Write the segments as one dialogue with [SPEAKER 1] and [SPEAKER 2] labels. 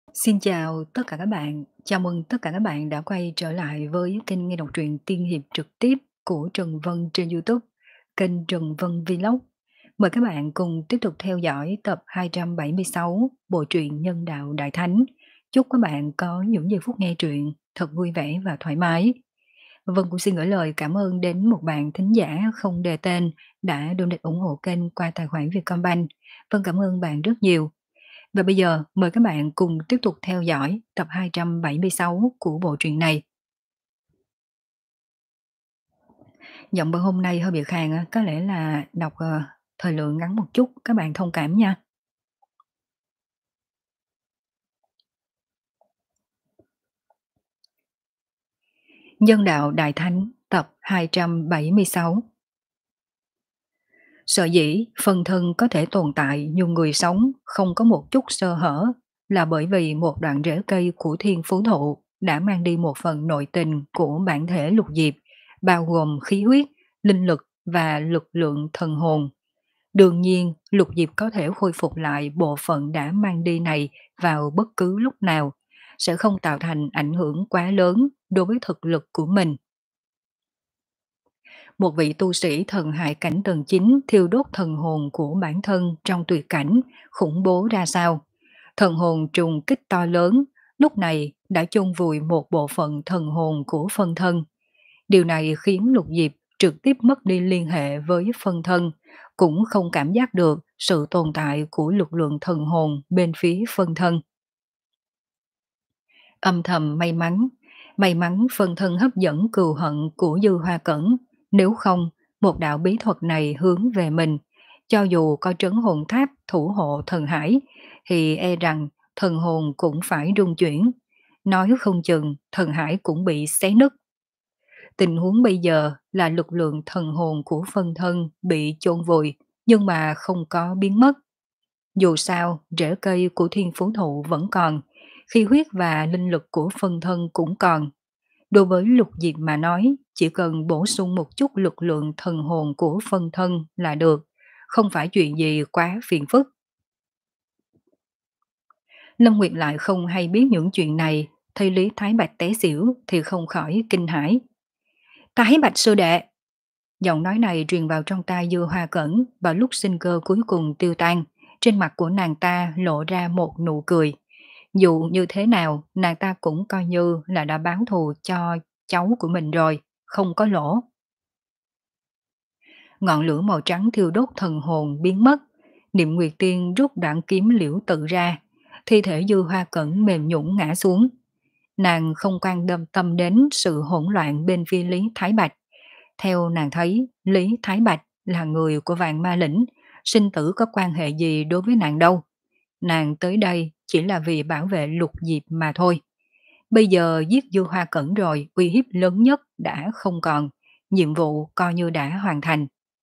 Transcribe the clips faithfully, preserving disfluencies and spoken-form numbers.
[SPEAKER 1] Xin chào tất cả các bạn, chào mừng tất cả các bạn đã quay trở lại với kênh nghe đọc truyện tiên hiệp trực tiếp của Trần Vân trên YouTube, kênh Trần Vân Vlog. Mời các bạn cùng tiếp tục theo dõi tập hai trăm bảy mươi sáu bộ truyện Nhân đạo Đại Thánh. Chúc các bạn có những giây phút nghe truyện thật vui vẻ và thoải mái. Vân cũng xin gửi lời cảm ơn đến một bạn thính giả không đề tên đã donate ủng hộ kênh qua tài khoản Vietcombank. Vân cảm ơn bạn rất nhiều. Và bây giờ mời các bạn cùng tiếp tục theo dõi tập hai trăm bảy mươi sáu của bộ truyện này. Giọng Vân hôm nay hơi bị khàn á, có lẽ là đọc ờ, thời lượng ngắn một chút, các bạn thông cảm nha. Nhân đạo Đại Thánh tập hai trăm bảy mươi sáu. Sở dĩ phần thân có thể tồn tại như người sống không có một chút sơ hở là bởi vì một đoạn rễ cây của thiên phú thụ đã mang đi một phần nội tình của bản thể lục diệp, bao gồm khí huyết, linh lực và lực lượng thần hồn. Đương nhiên, lục diệp có thể khôi phục lại bộ phận đã mang đi này vào bất cứ lúc nào, sẽ không tạo thành ảnh hưởng quá lớn đối với thực lực của mình. Một vị tu sĩ thần hải cảnh tầng chín thiêu đốt thần hồn của bản thân trong tuyệt cảnh, khủng bố ra sao. Thần hồn trùng kích to lớn, lúc này đã chôn vùi một bộ phận thần hồn của phân thân. Điều này khiến Lục Diệp trực tiếp mất đi liên hệ với phân thân, cũng không cảm giác được sự tồn tại của lực lượng thần hồn bên phía phân thân. Âm thầm may mắn, may mắn phân thân hấp dẫn cừu hận của Dư Hoa Cẩn, nếu không, một đạo bí thuật này hướng về mình, cho dù có trấn hồn tháp thủ hộ thần hải, thì e rằng thần hồn cũng phải rung chuyển, nói không chừng thần hải cũng bị xé nứt. Tình huống bây giờ là lực lượng thần hồn của phân thân bị chôn vùi, nhưng mà không có biến mất. Dù sao, rễ cây của thiên phú thụ vẫn còn, khí huyết và linh lực của phân thân cũng còn. Đối với lục diệp mà nói, chỉ cần bổ sung một chút lực lượng thần hồn của phân thân là được, không phải chuyện gì quá phiền phức. Lâm Nguyệt lại không hay biết những chuyện này, thấy Lý Thái Bạch té xỉu thì không khỏi kinh hãi. Thái Bạch sư đệ! Giọng nói này truyền vào trong tai Dư Hoa Cẩn vào lúc sinh cơ cuối cùng tiêu tan, trên mặt của nàng ta lộ ra một nụ cười. Dù như thế nào, nàng ta cũng coi như là đã báo thù cho cháu của mình rồi, không có lỗ. Ngọn lửa màu trắng thiêu đốt thần hồn biến mất, Niệm Nguyệt Tiên rút đoạn kiếm liễu tự ra, thi thể Dư Hoa Cẩn mềm nhũn ngã xuống. Nàng không quan tâm tâm đến sự hỗn loạn bên phía Lý Thái Bạch. Theo nàng thấy, Lý Thái Bạch là người của Vạn Ma Lĩnh, sinh tử có quan hệ gì đối với nàng đâu. Nàng tới đây chỉ là vì bảo vệ Lục Diệp mà thôi. Bây giờ giết Du Hoa Cẩn rồi, uy hiếp lớn nhất đã không còn, nhiệm vụ coi như đã hoàn thành.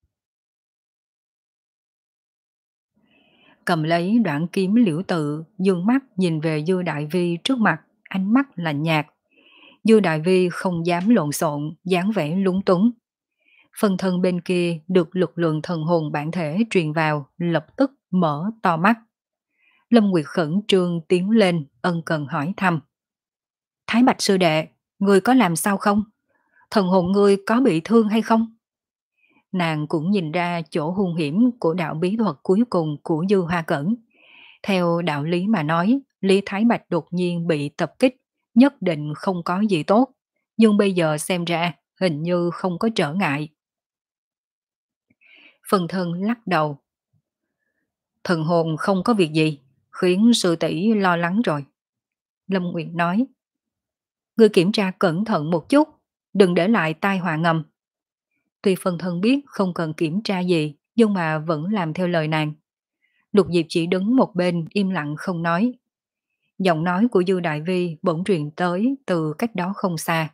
[SPEAKER 1] Cầm lấy đoạn kiếm liễu tự, dương mắt nhìn về Dư Đại Vi trước mặt, ánh mắt lạnh nhạt. Dư Đại Vi không dám lộn xộn, dáng vẻ lúng túng. Phần thân bên kia được lực lượng thần hồn bản thể truyền vào, lập tức mở to mắt. Lâm Nguyệt khẩn trương tiến lên, ân cần hỏi thăm. Thái Bạch sư đệ, ngươi có làm sao không? Thần hồn ngươi có bị thương hay không? Nàng cũng nhìn ra chỗ hung hiểm của đạo bí thuật cuối cùng của Dư Hoa Cẩn. Theo đạo lý mà nói, Lý Thái Bạch đột nhiên bị tập kích, nhất định không có gì tốt. Nhưng bây giờ xem ra, hình như không có trở ngại. Phần thân lắc đầu. Thần hồn không có việc gì, khiến sư tỷ lo lắng rồi. Lâm Nguyệt nói. Ngươi kiểm tra cẩn thận một chút, đừng để lại tai họa ngầm. Tuy phần thân biết không cần kiểm tra gì, nhưng mà vẫn làm theo lời nàng. Lục Diệp chỉ đứng một bên im lặng không nói. Giọng nói của Dư Đại Vi bỗng truyền tới từ cách đó không xa.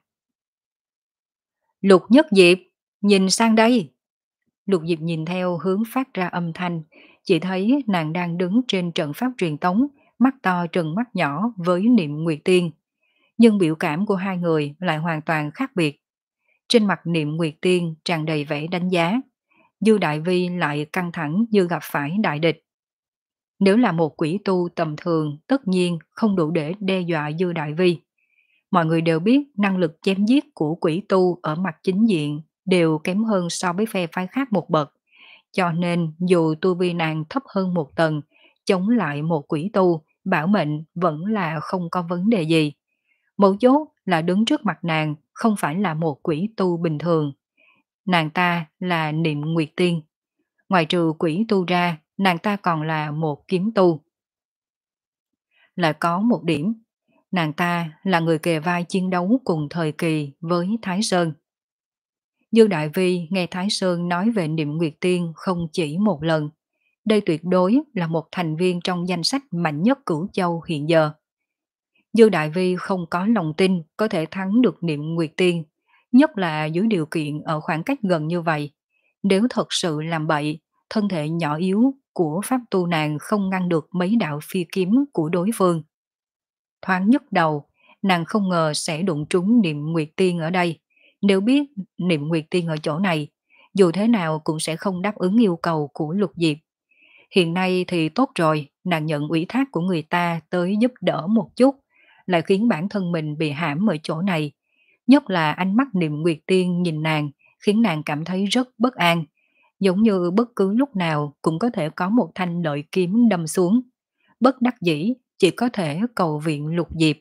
[SPEAKER 1] Lục Nhất Diệp, nhìn sang đây. Lục Diệp nhìn theo hướng phát ra âm thanh, chỉ thấy nàng đang đứng trên trận pháp truyền tống, mắt to trừng mắt nhỏ với Niệm Nguyệt Tiên. Nhưng biểu cảm của hai người lại hoàn toàn khác biệt. Trên mặt Niệm Nguyệt Tiên tràn đầy vẻ đánh giá, Dư Đại Vi lại căng thẳng như gặp phải đại địch. Nếu là một quỷ tu tầm thường, tất nhiên không đủ để đe dọa Dư Đại Vi. Mọi người đều biết năng lực chém giết của quỷ tu ở mặt chính diện đều kém hơn so với phe phái khác một bậc. Cho nên dù tu vi nàng thấp hơn một tầng, chống lại một quỷ tu, bảo mệnh vẫn là không có vấn đề gì. Mấu chốt là đứng trước mặt nàng không phải là một quỷ tu bình thường. Nàng ta là Niệm Nguyệt Tiên. Ngoài trừ quỷ tu ra, nàng ta còn là một kiếm tu. Lại có một điểm, nàng ta là người kề vai chiến đấu cùng thời kỳ với Thái Sơn. Dư Đại Vi nghe Thái Sơn nói về Niệm Nguyệt Tiên không chỉ một lần. Đây tuyệt đối là một thành viên trong danh sách mạnh nhất Cửu Châu hiện giờ. Dư Đại Vi không có lòng tin có thể thắng được Niệm Nguyệt Tiên, nhất là dưới điều kiện ở khoảng cách gần như vậy. Nếu thật sự làm bậy, thân thể nhỏ yếu của pháp tu nàng không ngăn được mấy đạo phi kiếm của đối phương. Thoáng nhức đầu, nàng không ngờ sẽ đụng trúng Niệm Nguyệt Tiên ở đây. Nếu biết Niệm Nguyệt Tiên ở chỗ này, dù thế nào cũng sẽ không đáp ứng yêu cầu của Lục Diệp. Hiện nay thì tốt rồi, nàng nhận ủy thác của người ta tới giúp đỡ một chút, lại khiến bản thân mình bị hãm ở chỗ này. Nhất là ánh mắt Niệm Nguyệt Tiên nhìn nàng, khiến nàng cảm thấy rất bất an, giống như bất cứ lúc nào cũng có thể có một thanh lợi kiếm đâm xuống. Bất đắc dĩ, chỉ có thể cầu viện Lục Diệp.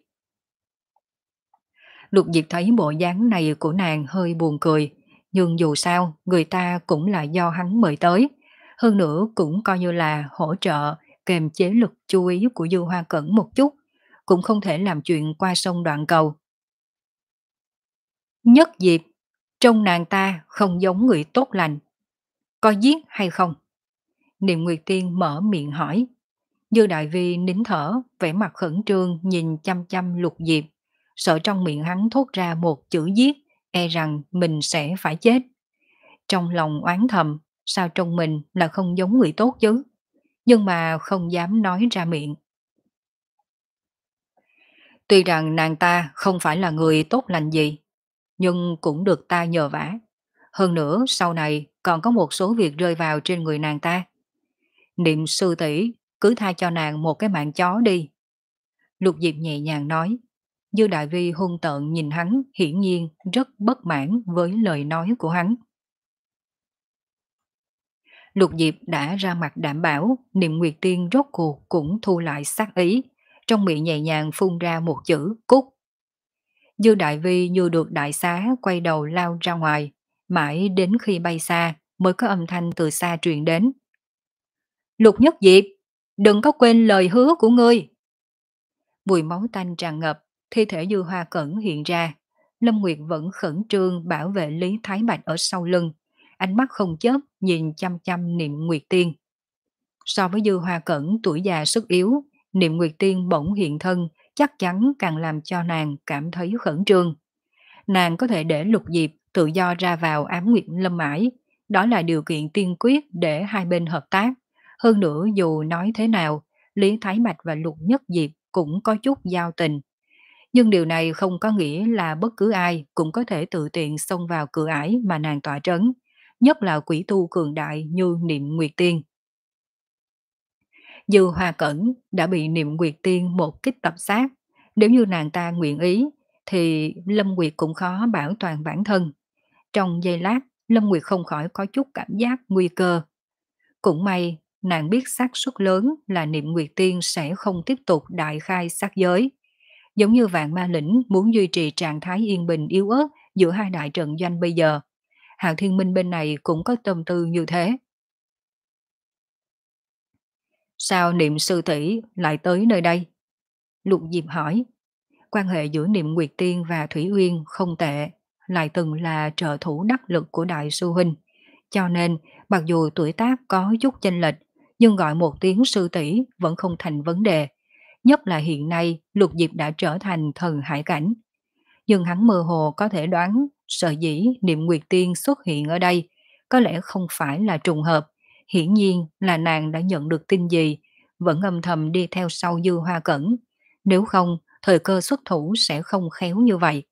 [SPEAKER 1] Lục Diệp thấy bộ dáng này của nàng hơi buồn cười, nhưng dù sao người ta cũng là do hắn mời tới, hơn nữa cũng coi như là hỗ trợ kềm chế lực chú ý của Dư Hoa Cẩn một chút, cũng không thể làm chuyện qua sông đoạn cầu. Nhất Diệp, trông nàng ta không giống người tốt lành, có giết hay không? Niệm Nguyệt Tiên mở miệng hỏi. Dư Đại Vi nín thở, vẻ mặt khẩn trương nhìn chăm chăm Lục Diệp, sợ trong miệng hắn thốt ra một chữ giết, e rằng mình sẽ phải chết. Trong lòng oán thầm, sao trông mình là không giống người tốt chứ? Nhưng mà không dám nói ra miệng. Tuy rằng nàng ta không phải là người tốt lành gì, nhưng cũng được ta nhờ vả. Hơn nữa sau này còn có một số việc rơi vào trên người nàng ta. Niệm sư tỷ cứ tha cho nàng một cái mạng chó đi. Lục Diệp nhẹ nhàng nói. Dư Đại Vi hung tợn nhìn hắn, hiển nhiên rất bất mãn với lời nói của hắn. Lục Diệp đã ra mặt đảm bảo, Niệm Nguyệt Tiên rốt cuộc cũng thu lại sát ý, trong miệng nhẹ nhàng phun ra một chữ cút. Dư Đại Vi như được đại xá quay đầu lao ra ngoài, mãi đến khi bay xa mới có âm thanh từ xa truyền đến. Lục Nhất Diệp, đừng có quên lời hứa của ngươi. Mùi máu tanh tràn ngập, thi thể Dư Hoa Cẩn hiện ra. Lâm Nguyệt vẫn khẩn trương bảo vệ Lý Thái Bạch ở sau lưng, ánh mắt không chớp nhìn chăm chăm Niệm Nguyệt Tiên. So với Dư Hoa Cẩn tuổi già sức yếu, Niệm Nguyệt Tiên bỗng hiện thân chắc chắn càng làm cho nàng cảm thấy khẩn trương. Nàng có thể để Lục Diệp tự do ra vào Ám Nguyệt Lâm Mãi, đó là điều kiện tiên quyết để hai bên hợp tác. Hơn nữa dù nói thế nào, Lý Thái Bạch và Lục Nhất Diệp cũng có chút giao tình. Nhưng điều này không có nghĩa là bất cứ ai cũng có thể tự tiện xông vào cửa ải mà nàng tỏa trấn, nhất là quỷ tu cường đại như Niệm Nguyệt Tiên. Dư Hoa Cẩn đã bị Niệm Nguyệt Tiên một kích tập sát, nếu như nàng ta nguyện ý thì Lâm Nguyệt cũng khó bảo toàn bản thân. Trong giây lát, Lâm Nguyệt không khỏi có chút cảm giác nguy cơ. Cũng may, nàng biết xác suất lớn là Niệm Nguyệt Tiên sẽ không tiếp tục đại khai sát giới. Giống như Vạn Ma Lĩnh muốn duy trì trạng thái yên bình yếu ớt giữa hai đại trận doanh bây giờ. Hạo Thiên Minh bên này cũng có tâm tư như thế. Sao Niệm sư tỷ lại tới nơi đây? Lục Diệp hỏi. Quan hệ giữa Niệm Nguyệt Tiên và Thủy Uyên không tệ, lại từng là trợ thủ đắc lực của Đại sư huynh. Cho nên, mặc dù tuổi tác có chút chênh lệch, nhưng gọi một tiếng sư tỷ vẫn không thành vấn đề. Nhất là hiện nay, Lục Diệp đã trở thành thần hải cảnh. Nhưng hắn mơ hồ có thể đoán, sợ dĩ Niệm Nguyệt Tiên xuất hiện ở đây, có lẽ không phải là trùng hợp. Hiển nhiên là nàng đã nhận được tin gì, vẫn âm thầm đi theo sau Dư Hoa Cẩn. Nếu không, thời cơ xuất thủ sẽ không khéo như vậy.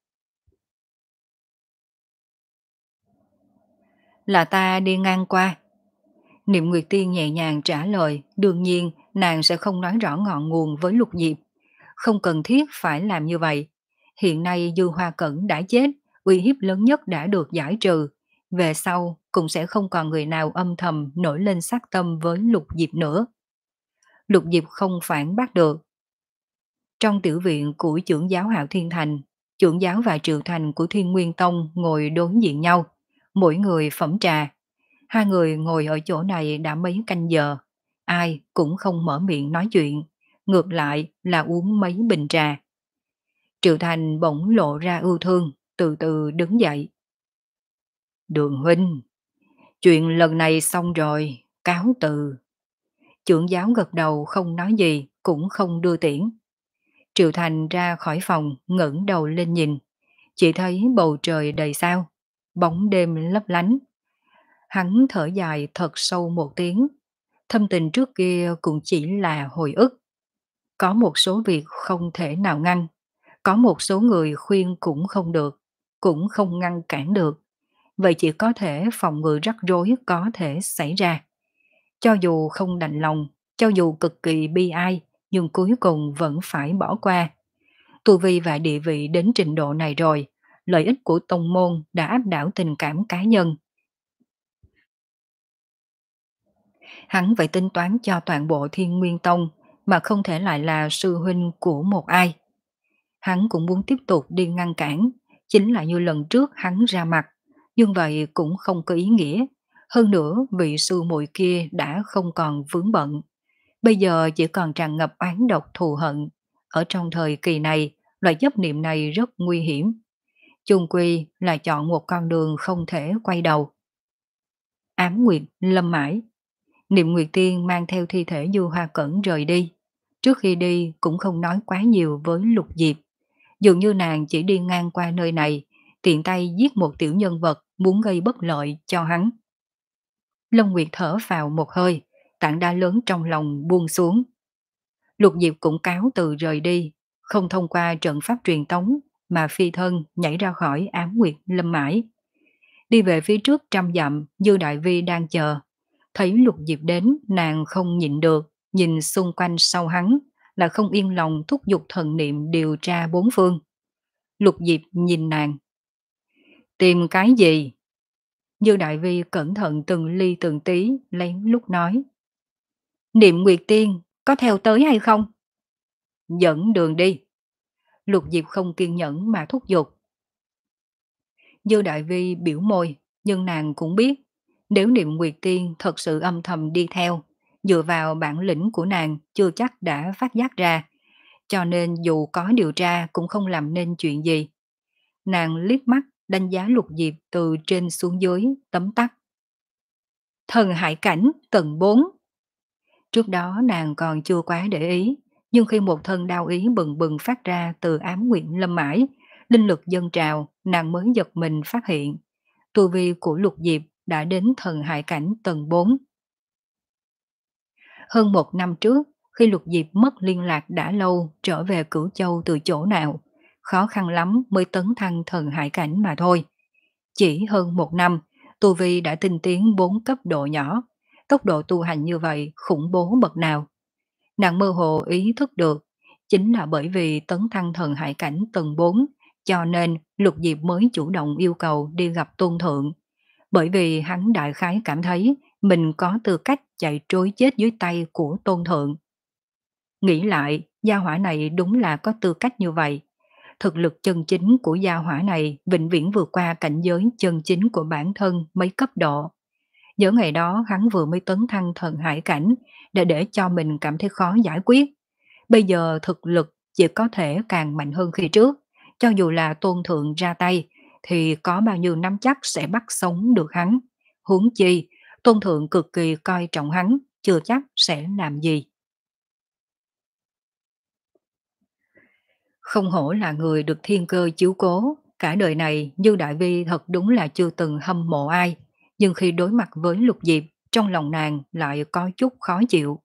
[SPEAKER 1] Là ta đi ngang qua. Niệm Nguyệt Tiên nhẹ nhàng trả lời, đương nhiên nàng sẽ không nói rõ ngọn nguồn với Lục Diệp. Không cần thiết phải làm như vậy. Hiện nay Dư Hoa Cẩn đã chết, uy hiếp lớn nhất đã được giải trừ. Về sau cũng sẽ không còn người nào âm thầm nổi lên sát tâm với Lục Diệp nữa. Lục Diệp không phản bác được. Trong tiểu viện của trưởng giáo Hạo Thiên Thành, trưởng giáo và Triệu Thành của Thiên Nguyên Tông ngồi đối diện nhau, mỗi người phẩm trà. Hai người ngồi ở chỗ này đã mấy canh giờ, ai cũng không mở miệng nói chuyện, ngược lại là uống mấy bình trà. Triệu Thành bỗng lộ ra ưu thương, từ từ đứng dậy. Đường huynh, chuyện lần này xong rồi, cáo từ. Trưởng giáo gật đầu không nói gì, cũng không đưa tiễn. Triệu Thành ra khỏi phòng, ngẩng đầu lên nhìn, chỉ thấy bầu trời đầy sao, bóng đêm lấp lánh. Hắn thở dài thật sâu một tiếng, thâm tình trước kia cũng chỉ là hồi ức. Có một số việc không thể nào ngăn, có một số người khuyên cũng không được, cũng không ngăn cản được. Vậy chỉ có thể phòng ngừa rắc rối có thể xảy ra. Cho dù không đành lòng, cho dù cực kỳ bi ai, nhưng cuối cùng vẫn phải bỏ qua. Tu vi và địa vị đến trình độ này rồi, lợi ích của tông môn đã áp đảo tình cảm cá nhân. Hắn phải tính toán cho toàn bộ Thiên Nguyên Tông, mà không thể lại là sư huynh của một ai. Hắn cũng muốn tiếp tục đi ngăn cản, chính là như lần trước hắn ra mặt, nhưng vậy cũng không có ý nghĩa. Hơn nữa vị sư muội kia đã không còn vướng bận, bây giờ chỉ còn tràn ngập oán độc thù hận. Ở trong thời kỳ này, loại chấp niệm này rất nguy hiểm. Chung quy là chọn một con đường không thể quay đầu. Ám Nguyệt lâm mãi. Niệm Nguyệt Tiên mang theo thi thể Du Hoa Cẩn rời đi. Trước khi đi cũng không nói quá nhiều với Lục Diệp. Dường như nàng chỉ đi ngang qua nơi này, tiện tay giết một tiểu nhân vật muốn gây bất lợi cho hắn. Long Nguyệt thở vào một hơi, tảng đá lớn trong lòng buông xuống. Lục Diệp cũng cáo từ rời đi, không thông qua trận pháp truyền tống, mà phi thân nhảy ra khỏi Ám Nguyệt lâm mãi. Đi về phía trước trăm dặm, Dư Đại Vi đang chờ. Thấy Lục Diệp đến, nàng không nhịn được, nhìn xung quanh sau hắn, là không yên lòng thúc giục thần niệm điều tra bốn phương. Lục Diệp nhìn nàng. Tìm cái gì? Dư Đại Vi cẩn thận từng ly từng tí, lén lúc nói. Niệm Nguyệt Tiên, có theo tới hay không? Dẫn đường đi. Lục Diệp không kiên nhẫn mà thúc giục. Dư Đại Vi biểu môi, nhưng nàng cũng biết, nếu Niệm Nguyệt Tiên thật sự âm thầm đi theo, dựa vào bản lĩnh của nàng chưa chắc đã phát giác ra, cho nên dù có điều tra cũng không làm nên chuyện gì. Nàng liếc mắt đánh giá Lục Diệp từ trên xuống dưới, tấm tắc. Thần hải cảnh tầng bốn. Trước đó nàng còn chưa quá để ý, nhưng khi một thân đao ý bừng bừng phát ra từ Ám Nguyệt lâm mãi, linh lực dâng trào, nàng mới giật mình phát hiện. Tu vi của Lục Diệp đã đến thần hải cảnh tầng bốn. Hơn một năm trước, khi Lục Diệp mất liên lạc đã lâu trở về Cửu Châu từ chỗ nào, khó khăn lắm mới tấn thăng thần hải cảnh mà thôi. Chỉ hơn một năm, tu vi đã tinh tiến bốn cấp độ nhỏ, tốc độ tu hành như vậy khủng bố bậc nào. Nàng mơ hồ ý thức được, chính là bởi vì tấn thăng thần hải cảnh tầng bốn, cho nên Lục Diệp mới chủ động yêu cầu đi gặp Tôn Thượng. Bởi vì hắn đại khái cảm thấy mình có tư cách chạy trối chết dưới tay của Tôn Thượng. Nghĩ lại, gia hỏa này đúng là có tư cách như vậy. Thực lực chân chính của gia hỏa này vĩnh viễn vượt qua cảnh giới chân chính của bản thân mấy cấp độ. Nhớ ngày đó hắn vừa mới tấn thăng thần hải cảnh để để cho mình cảm thấy khó giải quyết. Bây giờ thực lực chỉ có thể càng mạnh hơn khi trước. Cho dù là Tôn Thượng ra tay thì có bao nhiêu nắm chắc sẽ bắt sống được hắn. Huống chi, Tôn Thượng cực kỳ coi trọng hắn, chưa chắc sẽ làm gì. Không hổ là người được thiên cơ chiếu cố, cả đời này Dư Đại Vi thật đúng là chưa từng hâm mộ ai, nhưng khi đối mặt với Lục Diệp, trong lòng nàng lại có chút khó chịu.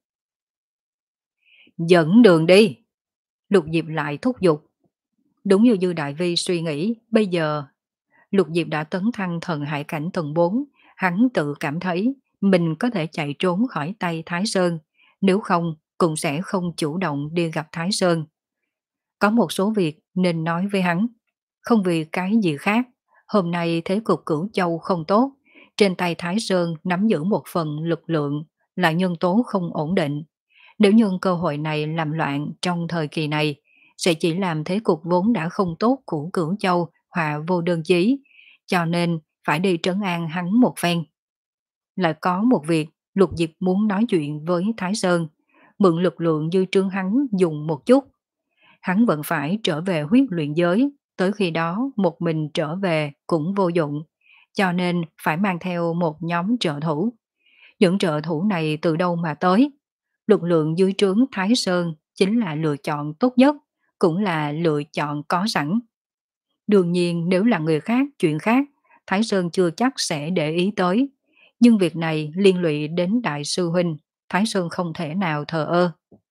[SPEAKER 1] Dẫn đường đi! Lục Diệp lại thúc giục. Đúng như Dư Đại Vi suy nghĩ, bây giờ Lục Diệp đã tấn thăng thần hải cảnh tầng bốn, hắn tự cảm thấy mình có thể chạy trốn khỏi tay Thái Sơn, nếu không cũng sẽ không chủ động đi gặp Thái Sơn. Có một số việc nên nói với hắn, không vì cái gì khác. Hôm nay thế cục Cửu Châu không tốt, trên tay Thái Sơn nắm giữ một phần lực lượng là nhân tố không ổn định. Nếu nhân cơ hội này làm loạn trong thời kỳ này, sẽ chỉ làm thế cục vốn đã không tốt của Cửu Châu hòa vô đơn chí, cho nên phải đi trấn an hắn một phen. Lại có một việc, Lục Diệp muốn nói chuyện với Thái Sơn, mượn lực lượng dư trương hắn dùng một chút. Hắn vẫn phải trở về huyết luyện giới, tới khi đó một mình trở về cũng vô dụng, cho nên phải mang theo một nhóm trợ thủ. Những trợ thủ này từ đâu mà tới? Lực lượng dưới trướng Thái Sơn chính là lựa chọn tốt nhất, cũng là lựa chọn có sẵn. Đương nhiên nếu là người khác, chuyện khác, Thái Sơn chưa chắc sẽ để ý tới. Nhưng việc này liên lụy đến Đại sư Huynh, Thái Sơn không thể nào thờ ơ.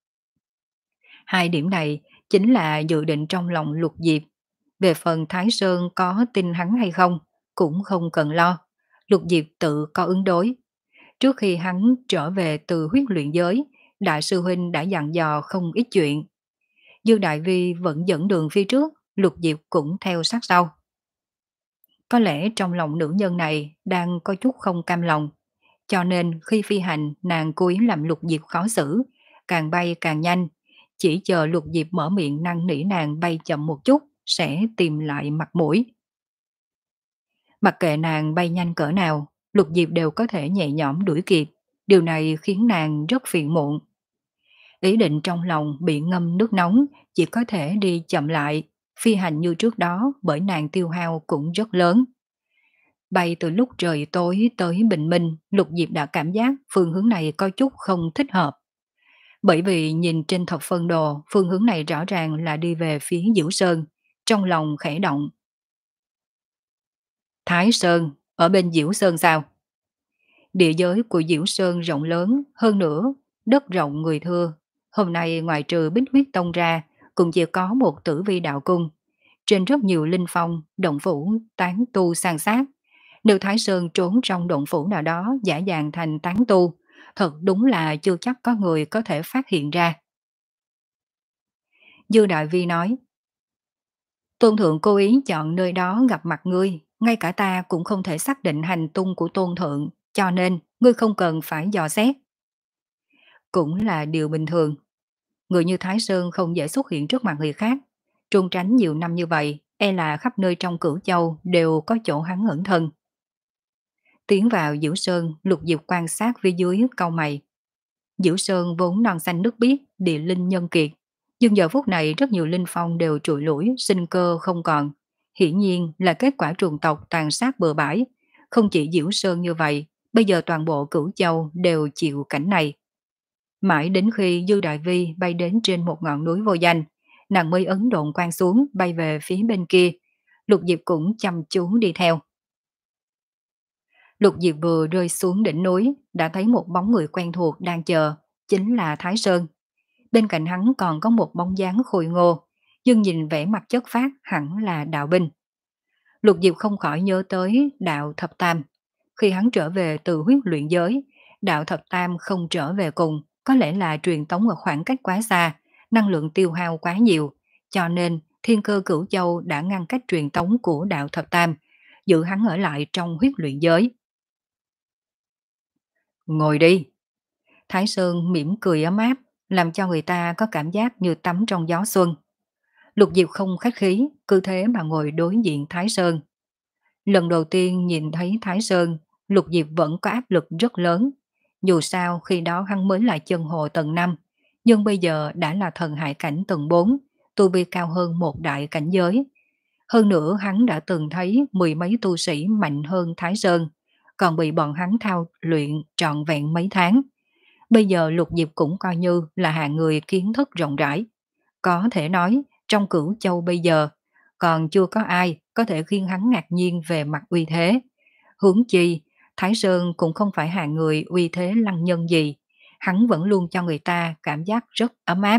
[SPEAKER 1] Hai điểm này chính là dự định trong lòng Lục Diệp. Về phần Thái Sơn có tin hắn hay không, cũng không cần lo. Lục Diệp tự có ứng đối. Trước khi hắn trở về từ huyết luyện giới, Đại sư Huynh đã dặn dò không ít chuyện. Dư Đại Vi vẫn dẫn đường phía trước, Lục Diệp cũng theo sát sau. Có lẽ trong lòng nữ nhân này đang có chút không cam lòng, cho nên khi phi hành nàng cố ý làm Lục Diệp khó xử, càng bay càng nhanh, chỉ chờ Lục Diệp mở miệng năn nỉ nàng bay chậm một chút sẽ tìm lại mặt mũi. Mặc kệ nàng bay nhanh cỡ nào, Lục Diệp đều có thể nhẹ nhõm đuổi kịp, điều này khiến nàng rất phiền muộn. Ý định trong lòng bị ngâm nước nóng, chỉ có thể đi chậm lại, phi hành như trước đó bởi nàng tiêu hao cũng rất lớn. Bay từ lúc trời tối tới bình minh, Lục Diệp đã cảm giác phương hướng này có chút không thích hợp. Bởi vì nhìn trên thập phân đồ, phương hướng này rõ ràng là đi về phía Diễu Sơn, trong lòng khẽ động. Thái Sơn, ở bên Diễu Sơn sao? Địa giới của Diễu Sơn rộng lớn, hơn nữa, đất rộng người thưa. Hôm nay ngoài trừ Bích Huyết Tông ra, cũng chỉ có một Tử Vi đạo cung. Trên rất nhiều linh phong, động phủ, tán tu san sát. Nếu Thái Sơn trốn trong động phủ nào đó giả dạng thành tán tu, thật đúng là chưa chắc có người có thể phát hiện ra. Dư Đại Vi nói, Tôn Thượng cố ý chọn nơi đó gặp mặt ngươi, ngay cả ta cũng không thể xác định hành tung của Tôn Thượng, cho nên ngươi không cần phải dò xét. Cũng là điều bình thường. Người như Thái Sơn không dễ xuất hiện trước mặt người khác. Trốn tránh nhiều năm như vậy, e là khắp nơi trong Cửu Châu đều có chỗ hắn ẩn thân. Tiến vào Diễu Sơn, Lục Diệp quan sát phía dưới cau mày. Diễu Sơn vốn non xanh nước biếc, địa linh nhân kiệt. Nhưng giờ phút này rất nhiều linh phong đều trụi lủi, sinh cơ không còn. Hiển nhiên là kết quả trùng tộc tàn sát bừa bãi. Không chỉ Diễu Sơn như vậy, bây giờ toàn bộ Cửu Châu đều chịu cảnh này. Mãi đến khi Dư Đại Vi bay đến trên một ngọn núi vô danh, nàng mới ấn độn quan xuống bay về phía bên kia. Lục Diệp cũng chăm chú đi theo. Lục Diệp vừa rơi xuống đỉnh núi, đã thấy một bóng người quen thuộc đang chờ, chính là Thái Sơn. Bên cạnh hắn còn có một bóng dáng khôi ngô, nhưng nhìn vẻ mặt chất phác hẳn là đạo binh. Lục Diệp không khỏi nhớ tới đạo thập tam. Khi hắn trở về từ huyết luyện giới, đạo thập tam không trở về cùng, có lẽ là truyền tống ở khoảng cách quá xa, năng lượng tiêu hao quá nhiều, cho nên thiên cơ cửu châu đã ngăn cách truyền tống của đạo thập tam, giữ hắn ở lại trong huyết luyện giới. Ngồi đi. Thái Sơn mỉm cười ấm áp, làm cho người ta có cảm giác như tắm trong gió xuân. Lục Diệp không khách khí, cứ thế mà ngồi đối diện Thái Sơn. Lần đầu tiên nhìn thấy Thái Sơn, Lục Diệp vẫn có áp lực rất lớn. Dù sao khi đó hắn mới là chân hồ tầng năm, nhưng bây giờ đã là thần hải cảnh tầng bốn, tu vi cao hơn một đại cảnh giới. Hơn nữa hắn đã từng thấy mười mấy tu sĩ mạnh hơn Thái Sơn, còn bị bọn hắn thao luyện trọn vẹn mấy tháng. Bây giờ Lục Diệp cũng coi như là hạng người kiến thức rộng rãi. Có thể nói, trong Cửu Châu bây giờ, còn chưa có ai có thể khiến hắn ngạc nhiên về mặt uy thế. Huống chi, Thái Sơn cũng không phải hạng người uy thế lăng nhân gì. Hắn vẫn luôn cho người ta cảm giác rất ấm áp.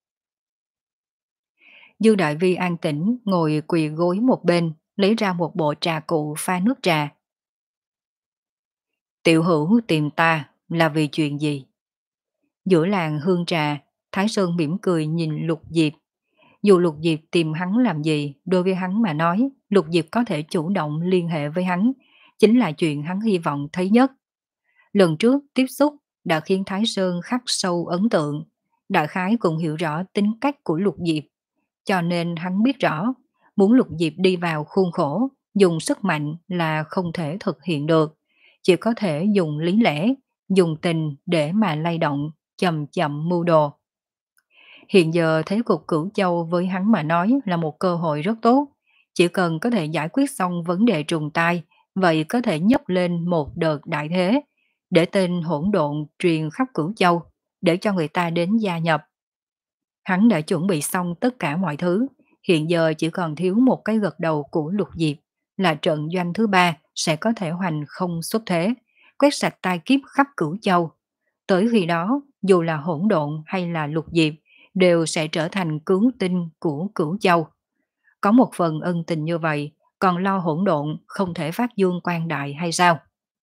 [SPEAKER 1] Dư Đại Vi an tĩnh ngồi quỳ gối một bên, lấy ra một bộ trà cụ pha nước trà. Tiểu hữu tìm ta là vì chuyện gì? Giữa làng hương trà, Thái Sơn mỉm cười nhìn Lục Diệp. Dù Lục Diệp tìm hắn làm gì, đối với hắn mà nói, Lục Diệp có thể chủ động liên hệ với hắn, chính là chuyện hắn hy vọng thấy nhất. Lần trước tiếp xúc đã khiến Thái Sơn khắc sâu ấn tượng, đại khái cũng hiểu rõ tính cách của Lục Diệp, cho nên hắn biết rõ, muốn Lục Diệp đi vào khuôn khổ, dùng sức mạnh là không thể thực hiện được, chỉ có thể dùng lý lẽ, dùng tình để mà lay động, chậm chậm mưu đồ. Hiện giờ thế cục Cửu Châu với hắn mà nói là một cơ hội rất tốt, chỉ cần có thể giải quyết xong vấn đề trùng tai, vậy có thể nhấc lên một đợt đại thế, để tên hỗn độn truyền khắp Cửu Châu, để cho người ta đến gia nhập. Hắn đã chuẩn bị xong tất cả mọi thứ, hiện giờ chỉ còn thiếu một cái gật đầu của Lục Diệp, là trận doanh thứ ba sẽ có thể hoành không xuất thế, quét sạch tai kiếp khắp Cửu Châu. Tới khi đó, dù là hỗn độn hay là Lục Diệp, đều sẽ trở thành cứu tinh của Cửu Châu. Có một phần ân tình như vậy, còn lo hỗn độn không thể phát dương quang đại hay sao?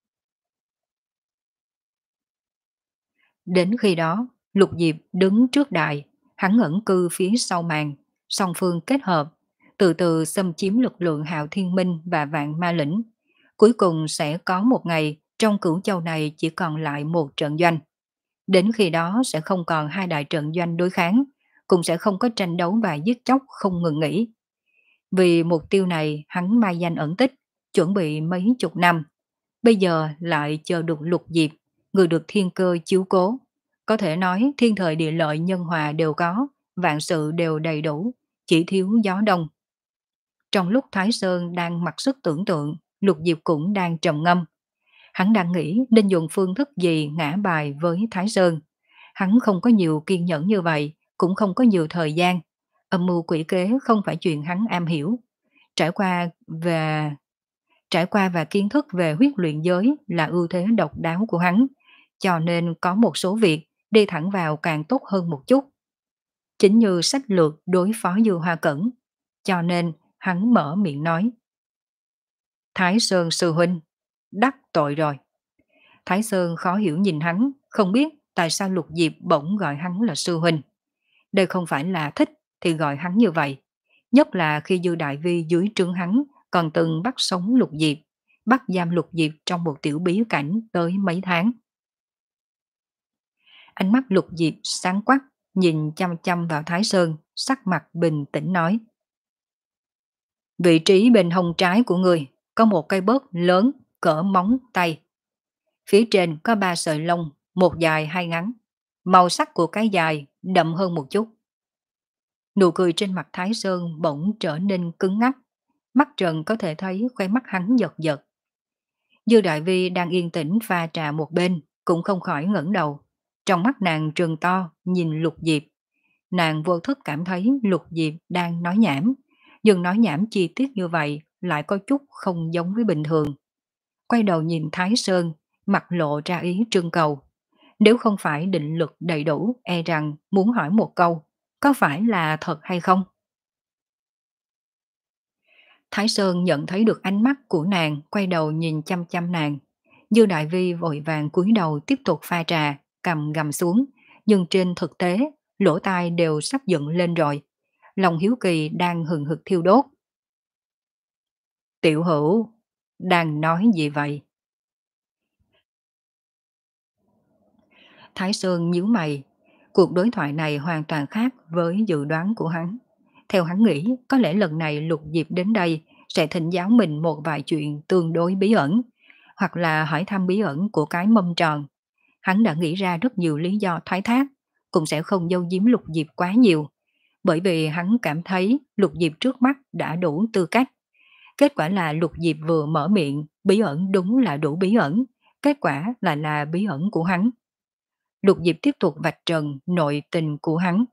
[SPEAKER 1] Đến khi đó, Lục Diệp đứng trước đài, hắn ẩn cư phía sau màn, song phương kết hợp, từ từ xâm chiếm lực lượng Hạo Thiên Minh và Vạn Ma Lĩnh. Cuối cùng sẽ có một ngày, trong Cửu Châu này chỉ còn lại một trận doanh. Đến khi đó sẽ không còn hai đại trận doanh đối kháng, cũng sẽ không có tranh đấu và giết chóc không ngừng nghỉ. Vì mục tiêu này hắn mai danh ẩn tích, chuẩn bị mấy chục năm. Bây giờ lại chờ được Lục Diệp, người được thiên cơ chiếu cố. Có thể nói thiên thời địa lợi nhân hòa đều có, vạn sự đều đầy đủ, chỉ thiếu gió đông. Trong lúc Thái Sơn đang mặc sức tưởng tượng, Lục Diệp cũng đang trầm ngâm. Hắn đang nghĩ nên dùng phương thức gì ngã bài với Thái Sơn. Hắn không có nhiều kiên nhẫn như vậy, cũng không có nhiều thời gian. Âm mưu quỷ kế không phải chuyện hắn am hiểu. Trải qua về trải qua và kiến thức về huyết luyện giới là ưu thế độc đáo của hắn, cho nên có một số việc đi thẳng vào càng tốt hơn một chút. Chính như sách lược đối phó Dư Hoa Cẩn, cho nên hắn mở miệng nói: Thái Sơn sư huynh, đắc tội rồi. Thái Sơn khó hiểu nhìn hắn, không biết tại sao Lục Diệp bỗng gọi hắn là sư huynh. Đây không phải là thích thì gọi hắn như vậy. Nhất là khi Dư Đại Vi dưới trướng hắn còn từng bắt sống Lục Diệp, bắt giam Lục Diệp trong một tiểu bí cảnh tới mấy tháng. Ánh mắt Lục Diệp sáng quắc, nhìn chăm chăm vào Thái Sơn, sắc mặt bình tĩnh nói: Vị trí bên hông trái của người có một cây bớt lớn cỡ móng tay. Phía trên có ba sợi lông, một dài hai ngắn. Màu sắc của cái dài đậm hơn một chút. Nụ cười trên mặt Thái Sơn bỗng trở nên cứng ngắc. Mắt Trần có thể thấy khóe mắt hắn giật giật. Dư Đại Vi đang yên tĩnh pha trà một bên, cũng không khỏi ngẩng đầu. Trong mắt nàng trừng to, nhìn Lục Diệp. Nàng vô thức cảm thấy Lục Diệp đang nói nhảm. Nhưng nói nhảm chi tiết như vậy lại có chút không giống với bình thường. Quay đầu nhìn Thái Sơn, mặt lộ ra ý trưng cầu. Nếu không phải định lực đầy đủ, e rằng muốn hỏi một câu, có phải là thật hay không? Thái Sơn nhận thấy được ánh mắt của nàng, quay đầu nhìn chăm chăm nàng. Dư Đại Vi vội vàng cúi đầu tiếp tục pha trà, cầm gầm xuống, nhưng trên thực tế, lỗ tai đều sắp dựng lên rồi. Lòng hiếu kỳ đang hừng hực thiêu đốt. Tiểu Hữu, đang nói gì vậy? Thái Sơn nhíu mày, cuộc đối thoại này hoàn toàn khác với dự đoán của hắn. Theo hắn nghĩ, có lẽ lần này Lục Diệp đến đây sẽ thỉnh giáo mình một vài chuyện tương đối bí ẩn, hoặc là hỏi thăm bí ẩn của cái mâm tròn. Hắn đã nghĩ ra rất nhiều lý do thoái thác, cũng sẽ không giấu giếm Lục Diệp quá nhiều, bởi vì hắn cảm thấy Lục Diệp trước mắt đã đủ tư cách. Kết quả là Lục Diệp vừa mở miệng, bí ẩn đúng là đủ bí ẩn, kết quả lại là bí ẩn của hắn. Lục Diệp tiếp tục vạch trần nội tình của hắn.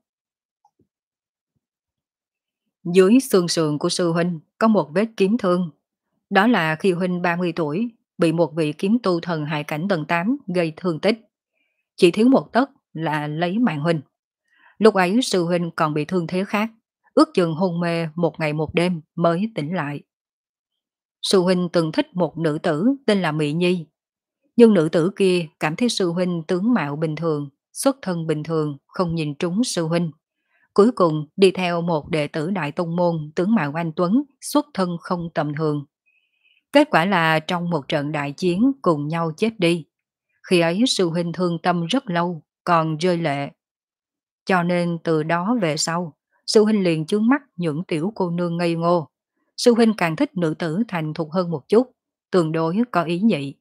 [SPEAKER 1] Dưới xương sườn của sư huynh có một vết kiếm thương. Đó là khi huynh ba mươi tuổi, bị một vị kiếm tu thần hải cảnh tầng tám gây thương tích. Chỉ thiếu một tấc là lấy mạng huynh. Lúc ấy sư huynh còn bị thương thế khác, ước chừng hôn mê một ngày một đêm mới tỉnh lại. Sư huynh từng thích một nữ tử tên là Mỹ Nhi, nhưng nữ tử kia cảm thấy sư huynh tướng mạo bình thường, xuất thân bình thường, không nhìn trúng sư huynh. Cuối cùng đi theo một đệ tử đại tông môn tướng mạo anh tuấn, xuất thân không tầm thường. Kết quả là trong một trận đại chiến cùng nhau chết đi. Khi ấy sư huynh thương tâm rất lâu, còn rơi lệ. Cho nên từ đó về sau, sư huynh liền chướng mắt những tiểu cô nương ngây ngô. Sư huynh càng thích nữ tử thành thục hơn một chút, tương đối có ý nhị.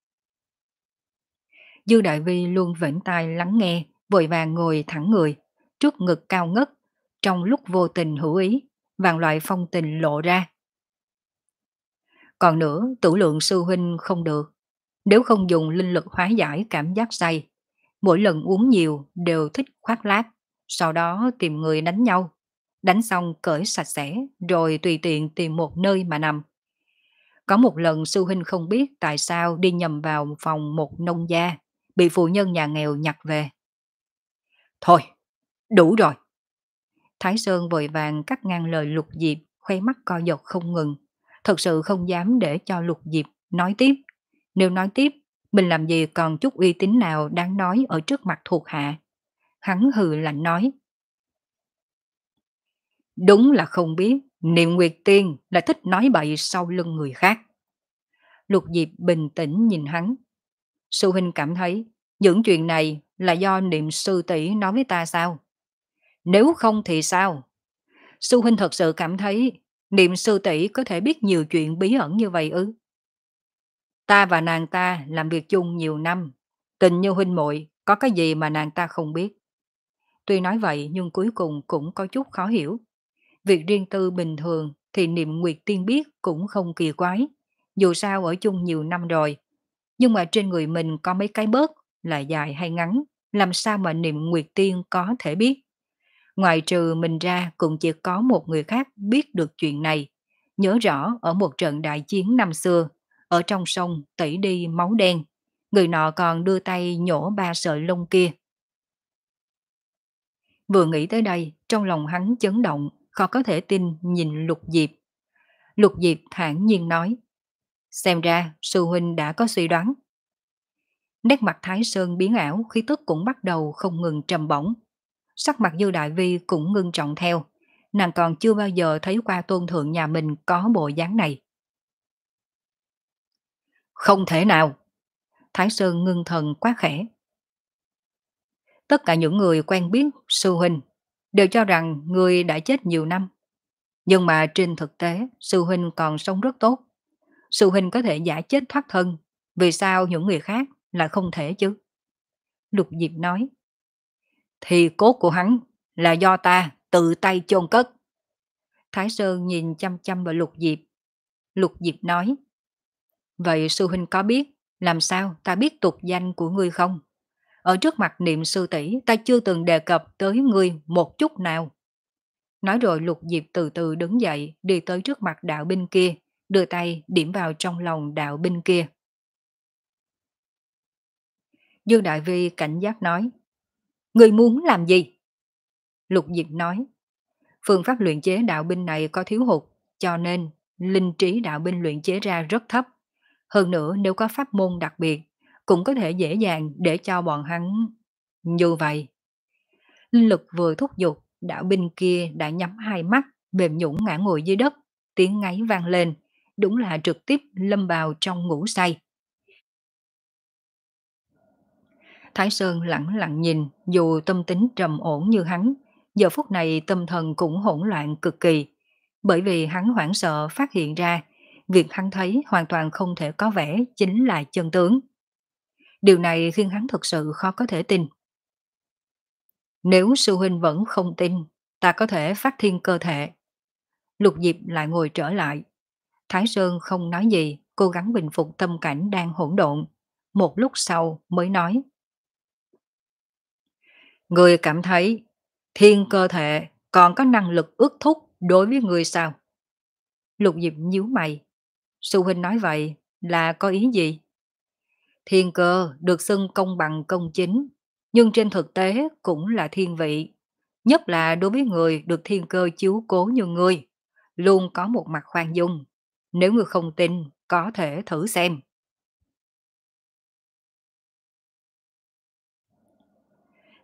[SPEAKER 1] Dư Đại Vi luôn vểnh tai lắng nghe, vội vàng ngồi thẳng người, trước ngực cao ngất, trong lúc vô tình hữu ý, vàng loại phong tình lộ ra. Còn nữa, tử lượng sư huynh không được, nếu không dùng linh lực hóa giải cảm giác say, mỗi lần uống nhiều đều thích khoác lác, sau đó tìm người đánh nhau, đánh xong cởi sạch sẽ, rồi tùy tiện tìm một nơi mà nằm. Có một lần sư huynh không biết tại sao đi nhầm vào phòng một nông gia, bị phụ nhân nhà nghèo nhặt về. Thôi, đủ rồi. Thái Sơn vội vàng cắt ngang lời Lục Diệp, khoe mắt co giật không ngừng. Thật sự không dám để cho Lục Diệp nói tiếp. Nếu nói tiếp, mình làm gì còn chút uy tín nào đáng nói ở trước mặt thuộc hạ. Hắn hừ lạnh nói. Đúng là không biết, Niệm Nguyệt Tiên là thích nói bậy sau lưng người khác. Lục Diệp bình tĩnh nhìn hắn. Sư huynh cảm thấy những chuyện này là do Niệm sư tỷ nói với ta sao? Nếu không thì sao? Sư huynh thật sự cảm thấy Niệm sư tỷ có thể biết nhiều chuyện bí ẩn như vậy ư? Ta và nàng ta làm việc chung nhiều năm, tình như huynh muội, có cái gì mà nàng ta không biết. Tuy nói vậy nhưng cuối cùng cũng có chút khó hiểu. Việc riêng tư bình thường thì Niệm Nguyệt Tiên biết cũng không kỳ quái, dù sao ở chung nhiều năm rồi. Nhưng mà trên người mình có mấy cái bớt, là dài hay ngắn, làm sao mà Niệm Nguyệt Tiên có thể biết. Ngoài trừ mình ra cũng chỉ có một người khác biết được chuyện này. Nhớ rõ ở một trận đại chiến năm xưa, ở trong sông tẩy đi máu đen, người nọ còn đưa tay nhổ ba sợi lông kia. Vừa nghĩ tới đây, trong lòng hắn chấn động, khó có thể tin nhìn Lục Diệp. Lục Diệp thản nhiên nói, xem ra sư huynh đã có suy đoán. Nét mặt Thái Sơn biến ảo, khí tức cũng bắt đầu không ngừng trầm bổng. Sắc mặt Dư Đại Vi cũng ngưng trọng theo. Nàng còn chưa bao giờ thấy qua tôn thượng nhà mình có bộ dáng này. Không thể nào! Thái Sơn ngưng thần quá khẽ. Tất cả những người quen biết sư huynh đều cho rằng người đã chết nhiều năm. Nhưng mà trên thực tế, sư huynh còn sống rất tốt. Sư huynh có thể giả chết thoát thân. Vì sao những người khác lại không thể chứ? Lục Diệp nói. Thì cốt của hắn là do ta tự tay chôn cất. Thái Sơn nhìn chăm chăm vào Lục Diệp. Lục Diệp nói. Vậy sư huynh có biết làm sao ta biết tục danh của ngươi không? Ở trước mặt Niệm sư tỷ ta chưa từng đề cập tới ngươi một chút nào. Nói rồi Lục Diệp từ từ đứng dậy đi tới trước mặt đạo binh kia, đưa tay điểm vào trong lòng đạo binh kia. Dương Đại Vi cảnh giác nói. Ngươi muốn làm gì? Lục Diệp nói. Phương pháp luyện chế đạo binh này có thiếu hụt, cho nên linh trí đạo binh luyện chế ra rất thấp. Hơn nữa nếu có pháp môn đặc biệt, cũng có thể dễ dàng để cho bọn hắn như vậy. Linh lực vừa thúc giục, đạo binh kia đã nhắm hai mắt, mềm nhũn ngã ngồi dưới đất, tiếng ngáy vang lên, đúng là trực tiếp lâm vào trong ngủ say. Thái Sơn lẳng lặng nhìn, dù tâm tính trầm ổn như hắn, giờ phút này tâm thần cũng hỗn loạn cực kỳ, bởi vì hắn hoảng sợ phát hiện ra, việc hắn thấy hoàn toàn không thể có vẻ chính là chân tướng. Điều này khiến hắn thực sự khó có thể tin. Nếu sư huynh vẫn không tin, ta có thể phát thiên cơ thể. Lục Diệp lại ngồi trở lại. Thái Sơn không nói gì, cố gắng bình phục tâm cảnh đang hỗn độn. Một lúc sau mới nói. Người cảm thấy thiên cơ thể còn có năng lực ước thúc đối với người sao? Lục Diệp nhíu mày. Sư huynh nói vậy là có ý gì? Thiên cơ được xưng công bằng công chính, nhưng trên thực tế cũng là thiên vị. Nhất là đối với người được thiên cơ chiếu cố như ngươi, luôn có một mặt khoan dung. Nếu ngươi không tin, có thể thử xem.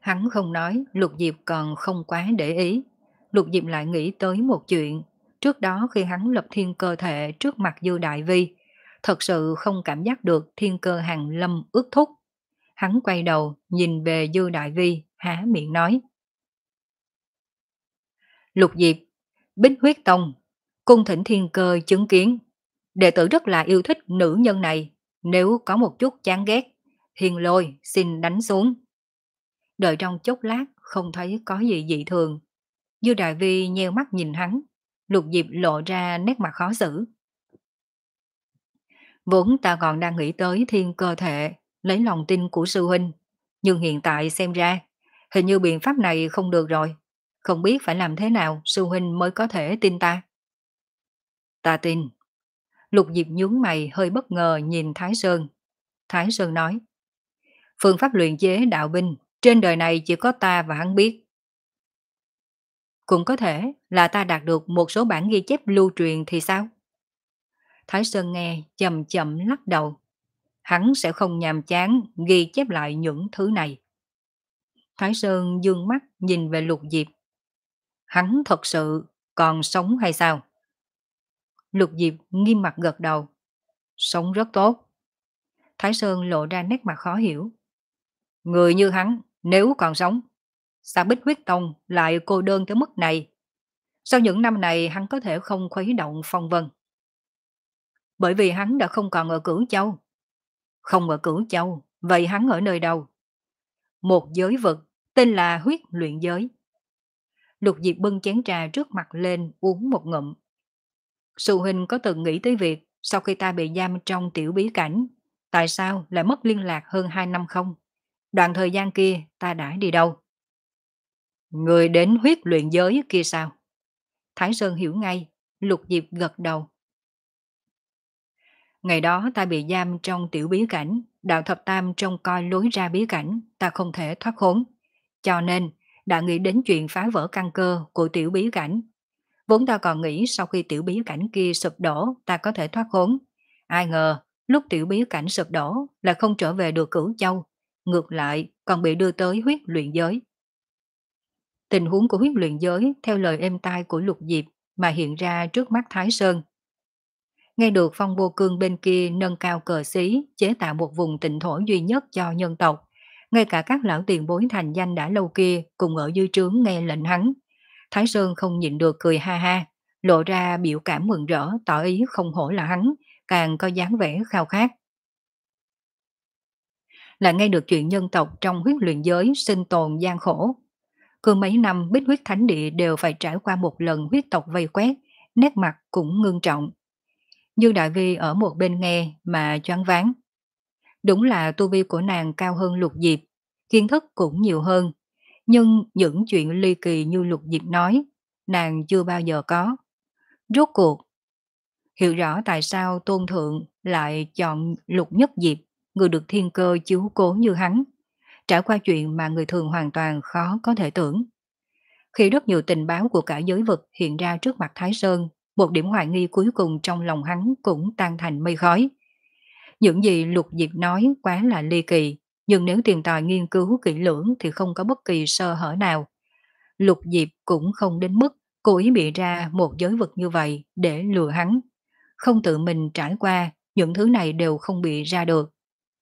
[SPEAKER 1] Hắn không nói, Lục Diệp còn không quá để ý. Lục Diệp lại nghĩ tới một chuyện. Trước đó khi hắn lập thiên cơ thể trước mặt Dư Đại Vi, thật sự không cảm giác được thiên cơ hàng lâm ước thúc. Hắn quay đầu, nhìn về Dư Đại Vi, há miệng nói. Lục Diệp, Bích Huyết Tông, cung thỉnh thiên cơ chứng kiến. Đệ tử rất là yêu thích nữ nhân này, nếu có một chút chán ghét, thiên lôi xin đánh xuống. Đợi trong chốc lát không thấy có gì dị thường. Dư Đại Vi nheo mắt nhìn hắn, Lục Diệp lộ ra nét mặt khó xử. Vốn ta còn đang nghĩ tới thiên cơ thể, lấy lòng tin của sư huynh, nhưng hiện tại xem ra, hình như biện pháp này không được rồi. Không biết phải làm thế nào sư huynh mới có thể tin ta. Ta tin. Lục Diệp nhướng mày hơi bất ngờ nhìn Thái Sơn. Thái Sơn nói, phương pháp luyện chế đạo binh, trên đời này chỉ có ta và hắn biết. Cũng có thể là ta đạt được một số bản ghi chép lưu truyền thì sao? Thái Sơn nghe chậm chậm lắc đầu. Hắn sẽ không nhàm chán ghi chép lại những thứ này. Thái Sơn dương mắt nhìn về Lục Diệp. Hắn thật sự còn sống hay sao? Lục Diệp nghiêm mặt gật đầu. Sống rất tốt. Thái Sơn lộ ra nét mặt khó hiểu. Người như hắn nếu còn sống, sao Bích Huyết Tông lại cô đơn tới mức này? Sau những năm này hắn có thể không khuấy động phong vân? Bởi vì hắn đã không còn ở Cửu Châu. Không ở Cửu Châu, vậy hắn ở nơi đâu? Một giới vực, tên là huyết luyện giới. Lục Diệp bưng chén trà trước mặt lên uống một ngụm. Sư huynh có từng nghĩ tới việc sau khi ta bị giam trong tiểu bí cảnh, tại sao lại mất liên lạc hơn hai năm không? Đoạn thời gian kia ta đã đi đâu? Người đến huyết luyện giới kia sao? Thái Sơn hiểu ngay, Lục Diệp gật đầu. Ngày đó ta bị giam trong tiểu bí cảnh, đạo thập tam trông coi lối ra bí cảnh, ta không thể thoát khốn. Cho nên, đã nghĩ đến chuyện phá vỡ căn cơ của tiểu bí cảnh. Vốn ta còn nghĩ sau khi tiểu bí cảnh kia sụp đổ, ta có thể thoát khốn. Ai ngờ, lúc tiểu bí cảnh sụp đổ là không trở về được Cửu Châu, ngược lại còn bị đưa tới huyết luyện giới. Tình huống của huyết luyện giới theo lời êm tai của Lục Diệp mà hiện ra trước mắt Thái Sơn. Nghe được Phong Vô Cương bên kia nâng cao cờ xí, chế tạo một vùng tịnh thổ duy nhất cho nhân tộc. Ngay cả các lão tiền bối thành danh đã lâu kia cùng ở dưới trướng nghe lệnh hắn. Thái Sơn không nhịn được cười ha ha, lộ ra biểu cảm mừng rỡ, tỏ ý không hổ là hắn, càng có dáng vẻ khao khát. Lại nghe được chuyện nhân tộc trong huyết luyện giới sinh tồn gian khổ. Cứ mấy năm Bích Huyết Thánh Địa đều phải trải qua một lần huyết tộc vây quét, nét mặt cũng ngưng trọng. Như Đại Vi ở một bên nghe mà choáng váng. Đúng là tu vi của nàng cao hơn Lục Diệp, kiến thức cũng nhiều hơn. Nhưng những chuyện ly kỳ như Lục Diệp nói, nàng chưa bao giờ có. Rốt cuộc, hiểu rõ tại sao Tôn Thượng lại chọn Lục Nhất Diệp, người được thiên cơ chiếu cố như hắn, trải qua chuyện mà người thường hoàn toàn khó có thể tưởng. Khi rất nhiều tình báo của cả giới vực hiện ra trước mặt Thái Sơn, một điểm hoài nghi cuối cùng trong lòng hắn cũng tan thành mây khói. Những gì Lục Diệp nói quá là ly kỳ, nhưng nếu tìm tòi nghiên cứu kỹ lưỡng thì không có bất kỳ sơ hở nào. Lục Diệp cũng không đến mức cố ý bịa ra một giới vực như vậy để lừa hắn. Không tự mình trải qua, những thứ này đều không bị ra được.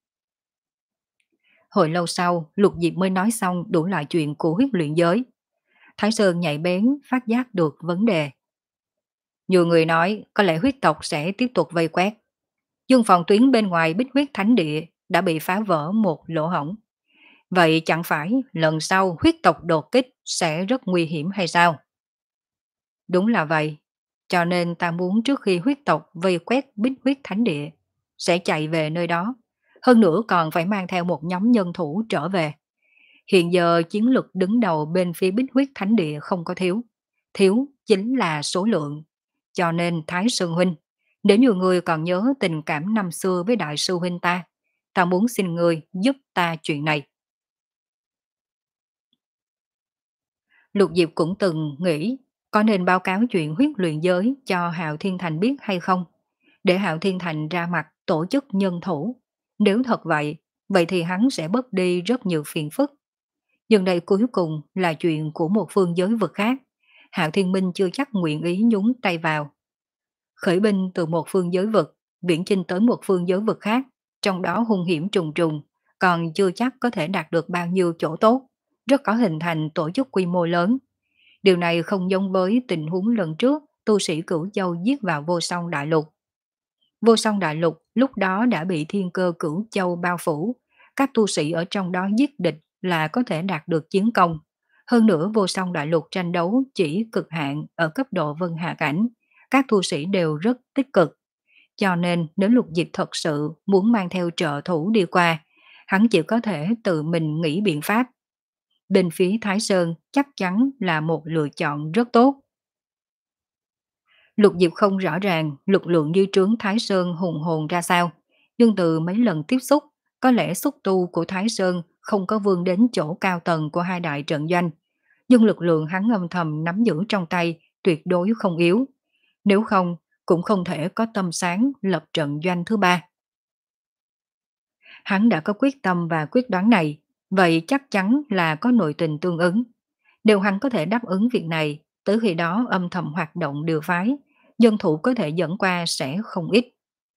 [SPEAKER 1] Hồi lâu sau, Lục Diệp mới nói xong đủ loại chuyện của huyết luyện giới. Thái Sơn nhạy bén phát giác được vấn đề. Nhiều người nói có lẽ huyết tộc sẽ tiếp tục vây quét. Nhưng phòng tuyến bên ngoài Bích Huyết Thánh Địa đã bị phá vỡ một lỗ hổng. Vậy chẳng phải lần sau huyết tộc đột kích sẽ rất nguy hiểm hay sao? Đúng là vậy. Cho nên ta muốn trước khi huyết tộc vây quét Bích Huyết Thánh Địa sẽ chạy về nơi đó. Hơn nữa còn phải mang theo một nhóm nhân thủ trở về. Hiện giờ chiến lực đứng đầu bên phía Bích Huyết Thánh Địa không có thiếu. Thiếu chính là số lượng. Cho nên Thái Sơn Huynh, nếu nhiều người còn nhớ tình cảm năm xưa với đại sư huynh ta, ta muốn xin người giúp ta chuyện này. Lục Diệp cũng từng nghĩ có nên báo cáo chuyện huyết luyện giới cho Hạo Thiên Thành biết hay không, để Hạo Thiên Thành ra mặt tổ chức nhân thủ. Nếu thật vậy, vậy thì hắn sẽ bớt đi rất nhiều phiền phức. Nhưng đây cuối cùng là chuyện của một phương giới vực khác. Hạo Thiên Minh chưa chắc nguyện ý nhúng tay vào. Khởi binh từ một phương giới vực, viễn chinh tới một phương giới vực khác, trong đó hung hiểm trùng trùng, còn chưa chắc có thể đạt được bao nhiêu chỗ tốt, rất có hình thành tổ chức quy mô lớn. Điều này không giống với tình huống lần trước tu sĩ Cửu Châu giết vào Vô Song Đại Lục. Vô Song Đại Lục lúc đó đã bị thiên cơ Cửu Châu bao phủ, các tu sĩ ở trong đó giết địch là có thể đạt được chiến công. Hơn nữa Vô Song Đại Lục tranh đấu chỉ cực hạn ở cấp độ Vân Hạ Cảnh, các tu sĩ đều rất tích cực. Cho nên nếu Lục Diệp thật sự muốn mang theo trợ thủ đi qua, hắn chỉ có thể tự mình nghĩ biện pháp. Bên phía Thái Sơn chắc chắn là một lựa chọn rất tốt. Lục Diệp không rõ ràng lực lượng dư trướng Thái Sơn hùng hồn ra sao, nhưng từ mấy lần tiếp xúc, có lẽ xúc tu của Thái Sơn không có vươn đến chỗ cao tầng của hai đại trận doanh, nhưng lực lượng hắn âm thầm nắm giữ trong tay tuyệt đối không yếu. Nếu không, cũng không thể có tâm sáng lập trận doanh thứ ba. Hắn đã có quyết tâm và quyết đoán này, vậy chắc chắn là có nội tình tương ứng. Nếu hắn có thể đáp ứng việc này, tới khi đó âm thầm hoạt động điều phái, dân thủ có thể dẫn qua sẽ không ít.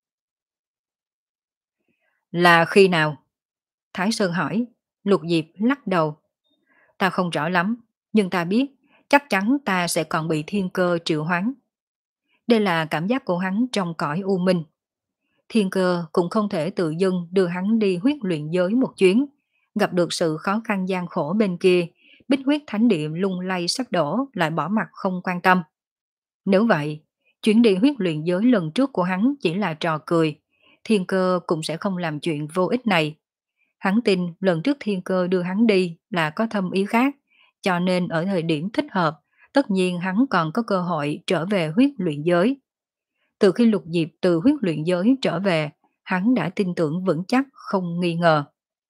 [SPEAKER 1] Là khi nào? Thái Sơn hỏi. Lục Diệp lắc đầu. Ta không rõ lắm, nhưng ta biết chắc chắn ta sẽ còn bị thiên cơ triệu hoán. Đây là cảm giác của hắn trong cõi u minh. Thiên cơ cũng không thể tự dưng đưa hắn đi huyết luyện giới một chuyến, gặp được sự khó khăn gian khổ bên kia, bích huyết thánh địa lung lay sắp đổ lại bỏ mặt không quan tâm. Nếu vậy, chuyến đi huyết luyện giới lần trước của hắn chỉ là trò cười, thiên cơ cũng sẽ không làm chuyện vô ích này. Hắn tin lần trước thiên cơ đưa hắn đi là có thâm ý khác, cho nên ở thời điểm thích hợp, tất nhiên hắn còn có cơ hội trở về huyết luyện giới. Từ khi Lục Diệp từ huyết luyện giới trở về, hắn đã tin tưởng vững chắc không nghi ngờ.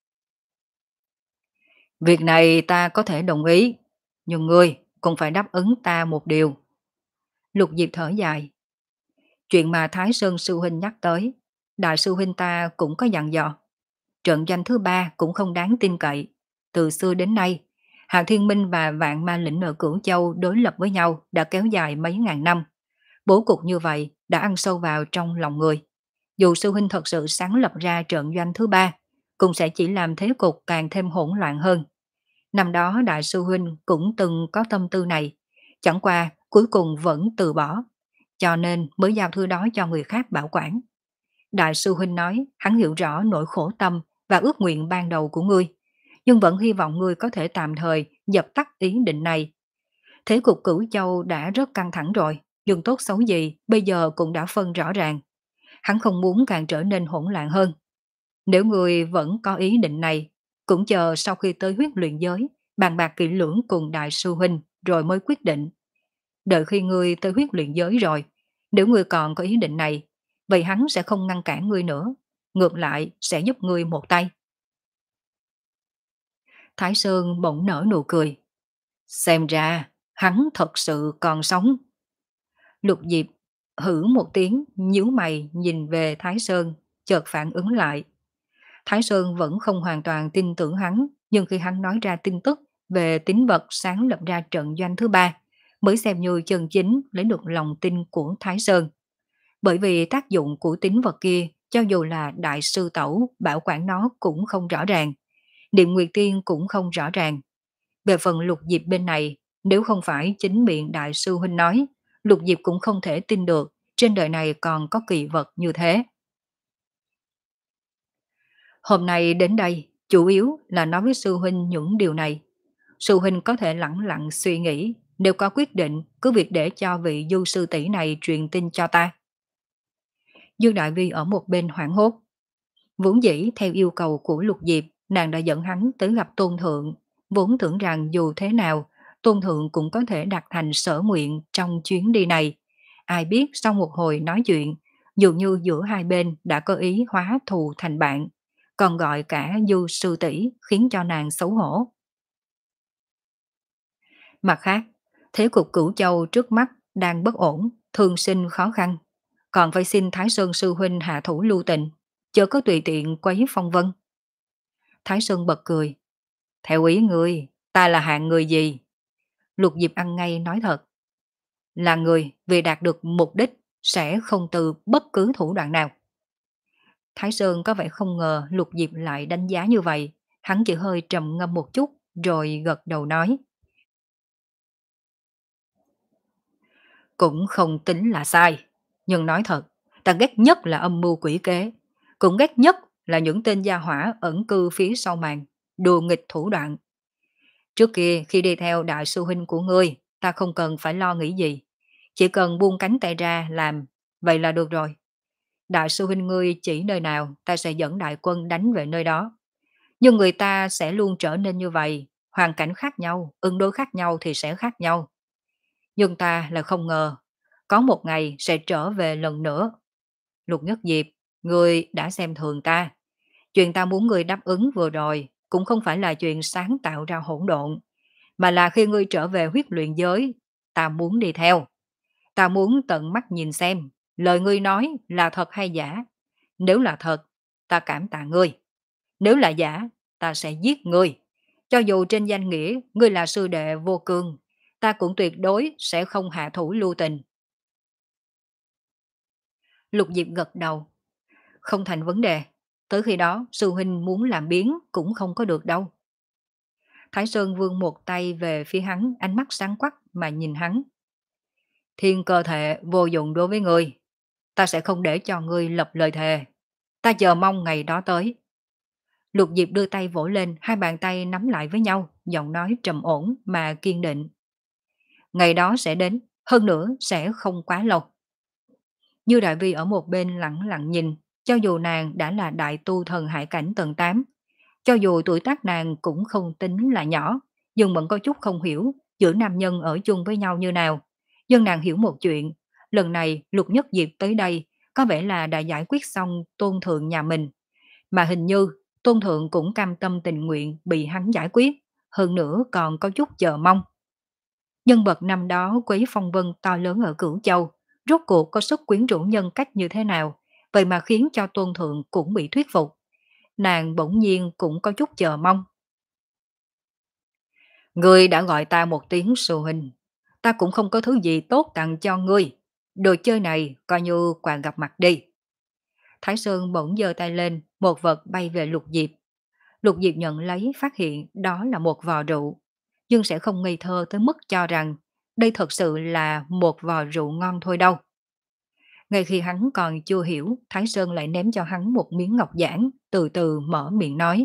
[SPEAKER 1] Việc này ta có thể đồng ý, nhưng ngươi cũng phải đáp ứng ta một điều. Lục Diệp thở dài. Chuyện mà Thái Sơn Sư Huynh nhắc tới, Đại Sư Huynh ta cũng có dặn dò. Trận danh thứ ba cũng không đáng tin cậy. Từ xưa đến nay, Hạo Thiên Minh và Vạn Ma Lĩnh ở Cửu Châu đối lập với nhau đã kéo dài mấy ngàn năm. Bố cục như vậy đã ăn sâu vào trong lòng người. Dù Sư Huynh thật sự sáng lập ra trận doanh thứ ba, cũng sẽ chỉ làm thế cục càng thêm hỗn loạn hơn. Năm đó Đại Sư Huynh cũng từng có tâm tư này, chẳng qua cuối cùng vẫn từ bỏ, cho nên mới giao thư đó cho người khác bảo quản. Đại sư huynh nói hắn hiểu rõ nỗi khổ tâm và ước nguyện ban đầu của ngươi, nhưng vẫn hy vọng ngươi có thể tạm thời dập tắt ý định này. Thế cục Cửu Châu đã rất căng thẳng rồi, nhưng tốt xấu gì bây giờ cũng đã phân rõ ràng. Hắn không muốn càng trở nên hỗn loạn hơn. Nếu ngươi vẫn có ý định này, cũng chờ sau khi tới huyết luyện giới, bàn bạc kỹ lưỡng cùng đại sư huynh rồi mới quyết định. Đợi khi ngươi tới huyết luyện giới rồi, nếu ngươi còn có ý định này, vậy hắn sẽ không ngăn cản ngươi nữa, ngược lại sẽ giúp ngươi một tay. Thái Sơn bỗng nở nụ cười. Xem ra, hắn thật sự còn sống. Lục Diệp hử một tiếng, nhíu mày nhìn về Thái Sơn, chợt phản ứng lại. Thái Sơn vẫn không hoàn toàn tin tưởng hắn, nhưng khi hắn nói ra tin tức về tín vật sáng lập ra trận doanh thứ ba, mới xem như chân chính lấy được lòng tin của Thái Sơn. Bởi vì tác dụng của tín vật kia, cho dù là đại sư tẩu bảo quản nó cũng không rõ ràng, Điện Nguyệt Tiên cũng không rõ ràng. Về phần Lục Diệp bên này, nếu không phải chính miệng đại sư huynh nói, Lục Diệp cũng không thể tin được trên đời này còn có kỳ vật như thế. Hôm nay đến đây, chủ yếu là nói với sư huynh những điều này. Sư huynh có thể lặng lặng suy nghĩ, nếu có quyết định, cứ việc để cho vị du sư tỷ này truyền tin cho ta. Dương Đại Vi ở một bên hoảng hốt. Vốn dĩ theo yêu cầu của Lục Diệp, nàng đã dẫn hắn tới gặp Tôn Thượng, vốn tưởng rằng dù thế nào, Tôn Thượng cũng có thể đạt thành sở nguyện trong chuyến đi này. Ai biết sau một hồi nói chuyện, dường như giữa hai bên đã có ý hóa thù thành bạn, còn gọi cả du sư tỷ khiến cho nàng xấu hổ. Mặt khác, thế cục Cửu Châu trước mắt đang bất ổn, thương sinh khó khăn, còn phải xin Thái Sơn sư huynh hạ thủ lưu tình, chớ có tùy tiện quấy phong vân. Thái Sơn bật cười. Theo ý ngươi, Ta là hạng người gì? Lục Diệp ăn ngay nói thật. Là người vì đạt được mục đích sẽ không từ bất cứ thủ đoạn nào. Thái Sơn có vẻ không ngờ Lục Diệp lại đánh giá như vậy. Hắn chỉ hơi trầm ngâm một chút rồi gật đầu nói. Cũng không tính là sai. Nhưng nói thật, ta ghét nhất là âm mưu quỷ kế. Cũng ghét nhất là những tên gia hỏa ẩn cư phía sau màn, đùa nghịch thủ đoạn. Trước kia khi đi theo đại sư huynh của ngươi, ta không cần phải lo nghĩ gì. Chỉ cần buông cánh tay ra làm, vậy là được rồi. Đại sư huynh ngươi chỉ nơi nào, ta sẽ dẫn đại quân đánh về nơi đó. Nhưng người ta sẽ luôn trở nên như vậy, hoàn cảnh khác nhau, ứng đối khác nhau thì sẽ khác nhau. Nhưng ta là không ngờ, có một ngày sẽ trở về lần nữa. Lục Nhất Diệp, ngươi đã xem thường ta. Chuyện ta muốn ngươi đáp ứng vừa rồi cũng không phải là chuyện sáng tạo ra hỗn độn, mà là khi ngươi trở về huyết luyện giới, ta muốn đi theo. Ta muốn tận mắt nhìn xem, lời ngươi nói là thật hay giả. Nếu là thật, ta cảm tạ ngươi. Nếu là giả, ta sẽ giết ngươi. Cho dù trên danh nghĩa ngươi là sư đệ vô cương, ta cũng tuyệt đối sẽ không hạ thủ lưu tình. Lục Diệp gật đầu. Không thành vấn đề. Tới khi đó, sư huynh muốn làm biến cũng không có được đâu. Thái Sơn vươn một tay về phía hắn, ánh mắt sáng quắc mà nhìn hắn. Thiên cơ thể vô dụng đối với ngươi. Ta sẽ không để cho ngươi lập lời thề. Ta chờ mong ngày đó tới. Lục Diệp đưa tay vỗ lên, hai bàn tay nắm lại với nhau, giọng nói trầm ổn mà kiên định. Ngày đó sẽ đến, hơn nữa sẽ không quá lâu. Như Đại Vi ở một bên lặng lặng nhìn, cho dù nàng đã là đại tu thần hải cảnh tầng tám, cho dù tuổi tác nàng cũng không tính là nhỏ, nhưng vẫn có chút không hiểu giữa nam nhân ở chung với nhau như nào. Nhưng nàng hiểu một chuyện, lần này Lục Nhất Diệp tới đây có vẻ là đã giải quyết xong tôn thượng nhà mình, mà hình như tôn thượng cũng cam tâm tình nguyện bị hắn giải quyết, hơn nữa còn có chút chờ mong. Nhân vật năm đó quấy phong vân to lớn ở Cửu Châu, rốt cuộc có sức quyến rũ nhân cách như thế nào, vậy mà khiến cho tôn thượng cũng bị thuyết phục. Nàng bỗng nhiên cũng có chút chờ mong. Ngươi đã gọi ta một tiếng sư huynh, ta cũng không có thứ gì tốt tặng cho ngươi. Đồ chơi này coi như quà gặp mặt đi. Thái Sơn bỗng giơ tay lên, một vật bay về Lục Diệp. Lục Diệp nhận lấy phát hiện đó là một vò rượu, nhưng sẽ không ngây thơ tới mức cho rằng đây thật sự là một vò rượu ngon thôi đâu. Ngay khi hắn còn chưa hiểu, Thái Sơn lại ném cho hắn một miếng ngọc giản, từ từ mở miệng nói.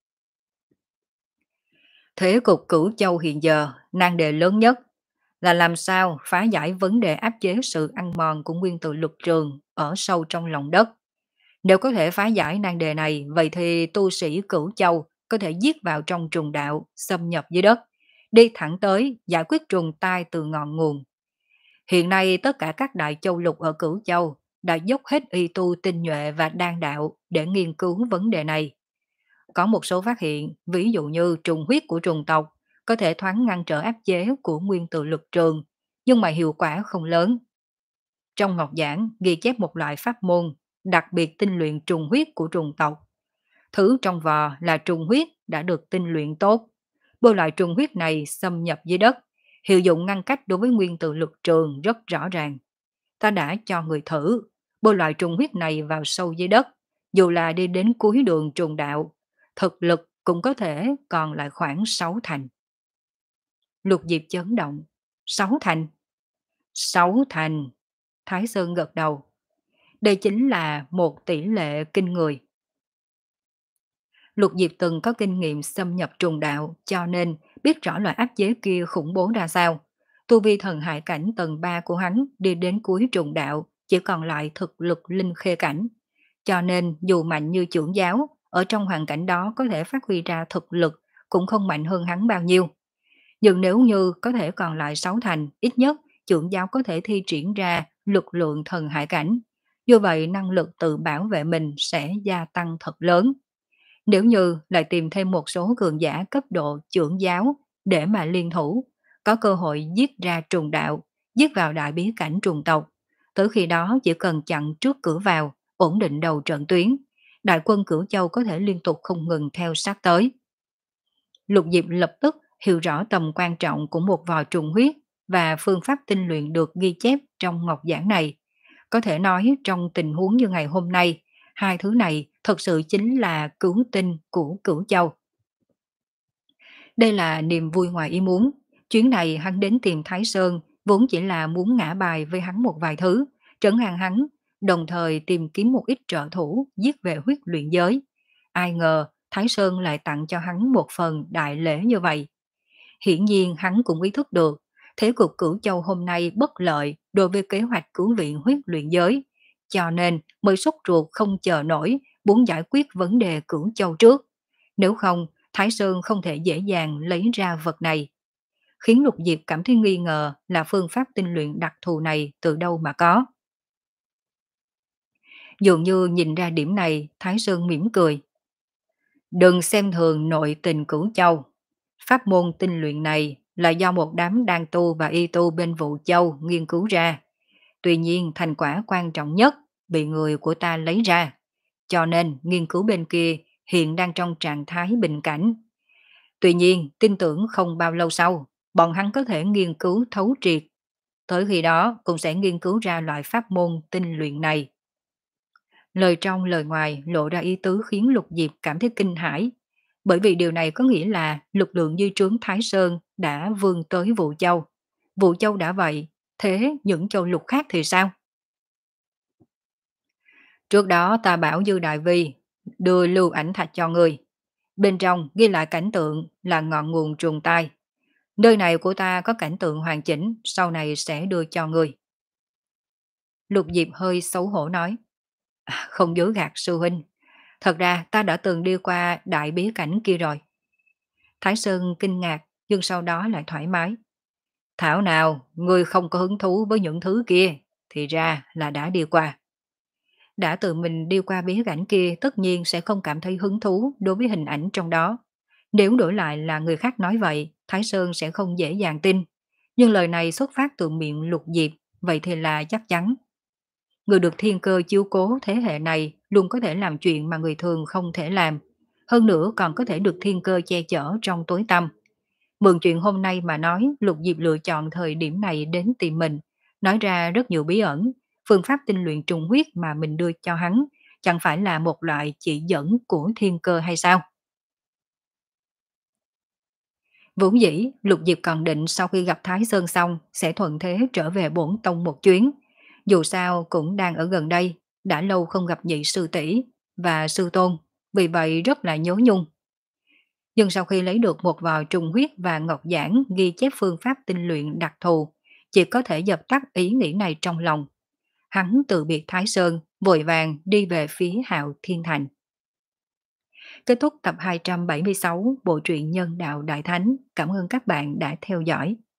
[SPEAKER 1] Thế cục Cửu Châu hiện giờ, nan đề lớn nhất là làm sao phá giải vấn đề áp chế sự ăn mòn của nguyên tử lục trường ở sâu trong lòng đất. Nếu có thể phá giải nan đề này, vậy thì tu sĩ Cửu Châu có thể giết vào trong trùng đạo, xâm nhập dưới đất, đi thẳng tới giải quyết trùng tai từ ngọn nguồn. Hiện nay tất cả các đại châu lục ở Cửu Châu đã dốc hết y tu tinh nhuệ và đan đạo để nghiên cứu vấn đề này. Có một số phát hiện, ví dụ như trùng huyết của trùng tộc có thể thoáng ngăn trở áp chế của nguyên tử lực trường, nhưng mà hiệu quả không lớn. Trong ngọc giảng ghi chép một loại pháp môn đặc biệt tinh luyện trùng huyết của trùng tộc. Thứ trong vò là trùng huyết đã được tinh luyện tốt. Bôi loại trùng huyết này xâm nhập dưới đất, hiệu dụng ngăn cách đối với nguyên tử lực trường rất rõ ràng. Ta đã cho người thử, bôi loại trùng huyết này vào sâu dưới đất, dù là đi đến cuối đường trùng đạo, thực lực cũng có thể còn lại khoảng sáu thành. Lục Diệp chấn động. Sáu thành? Sáu thành. Thái Sơn gật đầu. Đây chính là một tỷ lệ kinh người. Lục Diệp từng có kinh nghiệm xâm nhập trùng đạo, cho nên biết rõ loại áp chế kia khủng bố ra sao. Tu vi thần hải cảnh tầng ba của hắn đi đến cuối trùng đạo, chỉ còn lại thực lực linh khê cảnh. Cho nên dù mạnh như trưởng giáo, ở trong hoàn cảnh đó có thể phát huy ra thực lực cũng không mạnh hơn hắn bao nhiêu. Nhưng nếu như có thể còn lại sáu thành, ít nhất trưởng giáo có thể thi triển ra lực lượng thần hải cảnh. Như vậy năng lực tự bảo vệ mình sẽ gia tăng thật lớn. Nếu như lại tìm thêm một số cường giả cấp độ trưởng giáo để mà liên thủ, có cơ hội giết ra trùng đạo, giết vào đại bí cảnh trùng tộc. Tới khi đó chỉ cần chặn trước cửa vào, ổn định đầu trận tuyến, đại quân Cửu Châu có thể liên tục không ngừng theo sát tới. Lục Diệp lập tức hiểu rõ tầm quan trọng của một vò trùng huyết và phương pháp tinh luyện được ghi chép trong ngọc giảng này. Có thể nói trong tình huống như ngày hôm nay, hai thứ này thật sự chính là cứu tinh của Cửu Châu. Đây là niềm vui ngoài ý muốn. Chuyến này hắn đến tìm Thái Sơn vốn chỉ là muốn ngã bài với hắn một vài thứ, trấn an hắn, đồng thời tìm kiếm một ít trợ thủ giết về huyết luyện giới. Ai ngờ Thái Sơn lại tặng cho hắn một phần đại lễ như vậy. Hiển nhiên hắn cũng ý thức được thế cục Cửu Châu hôm nay bất lợi đối với kế hoạch cứu viện huyết luyện giới, cho nên mới sốt ruột không chờ nổi, muốn giải quyết vấn đề Cửu Châu trước. Nếu không, Thái Sơn không thể dễ dàng lấy ra vật này. Khiến Lục Diệp cảm thấy nghi ngờ là phương pháp tinh luyện đặc thù này từ đâu mà có. Dường như nhìn ra điểm này, Thái Sơn mỉm cười. Đừng xem thường nội tình Cửu Châu. Pháp môn tinh luyện này là do một đám đan tu và y tu bên Vũ Châu nghiên cứu ra. Tuy nhiên thành quả quan trọng nhất bị người của ta lấy ra. Cho nên nghiên cứu bên kia hiện đang trong trạng thái bình cảnh. Tuy nhiên tin tưởng không bao lâu sau, bọn hắn có thể nghiên cứu thấu triệt. Tới khi đó cũng sẽ nghiên cứu ra loại pháp môn tinh luyện này. Lời trong lời ngoài lộ ra ý tứ khiến Lục Diệp cảm thấy kinh hãi, bởi vì điều này có nghĩa là lực lượng dư trướng Thái Sơn đã vươn tới Vũ Châu. Vũ Châu đã vậy, thế những châu lục khác thì sao? Trước đó ta bảo Dư Đại Vi đưa lưu ảnh thạch cho người. Bên trong ghi lại cảnh tượng là ngọn nguồn trùng tai. Nơi này của ta có cảnh tượng hoàn chỉnh, sau này sẽ đưa cho người. Lục Diệp hơi xấu hổ nói. À, không dối gạt sư huynh. Thật ra ta đã từng đi qua đại bí cảnh kia rồi. Thái Sơn kinh ngạc, nhưng sau đó lại thoải mái. Thảo nào, ngươi không có hứng thú với những thứ kia, thì ra là đã đi qua. Đã tự mình đi qua bí cảnh kia tất nhiên sẽ không cảm thấy hứng thú đối với hình ảnh trong đó. Nếu đổi lại là người khác nói vậy, Thái Sơn sẽ không dễ dàng tin. Nhưng lời này xuất phát từ miệng Lục Diệp, vậy thì là chắc chắn. Người được thiên cơ chiếu cố thế hệ này luôn có thể làm chuyện mà người thường không thể làm. Hơn nữa còn có thể được thiên cơ che chở trong tối tăm. Mượn chuyện hôm nay mà nói, Lục Diệp lựa chọn thời điểm này đến tìm mình, nói ra rất nhiều bí ẩn. Phương pháp tinh luyện trùng huyết mà mình đưa cho hắn chẳng phải là một loại chỉ dẫn của thiên cơ hay sao? Vốn dĩ, Lục Diệp còn định sau khi gặp Thái Sơn xong sẽ thuận thế trở về Bổn Tông một chuyến. Dù sao cũng đang ở gần đây, đã lâu không gặp nhị sư tỷ và sư tôn, vì vậy rất là nhớ nhung. Nhưng sau khi lấy được một vò trùng huyết và ngọc giảng ghi chép phương pháp tinh luyện đặc thù, chỉ có thể dập tắt ý nghĩ này trong lòng. Hắn từ biệt Thái Sơn, vội vàng đi về phía Hạo Thiên Thành. Kết thúc tập hai trăm bảy mươi sáu bộ truyện Nhân Đạo Đại Thánh. Cảm ơn các bạn đã theo dõi.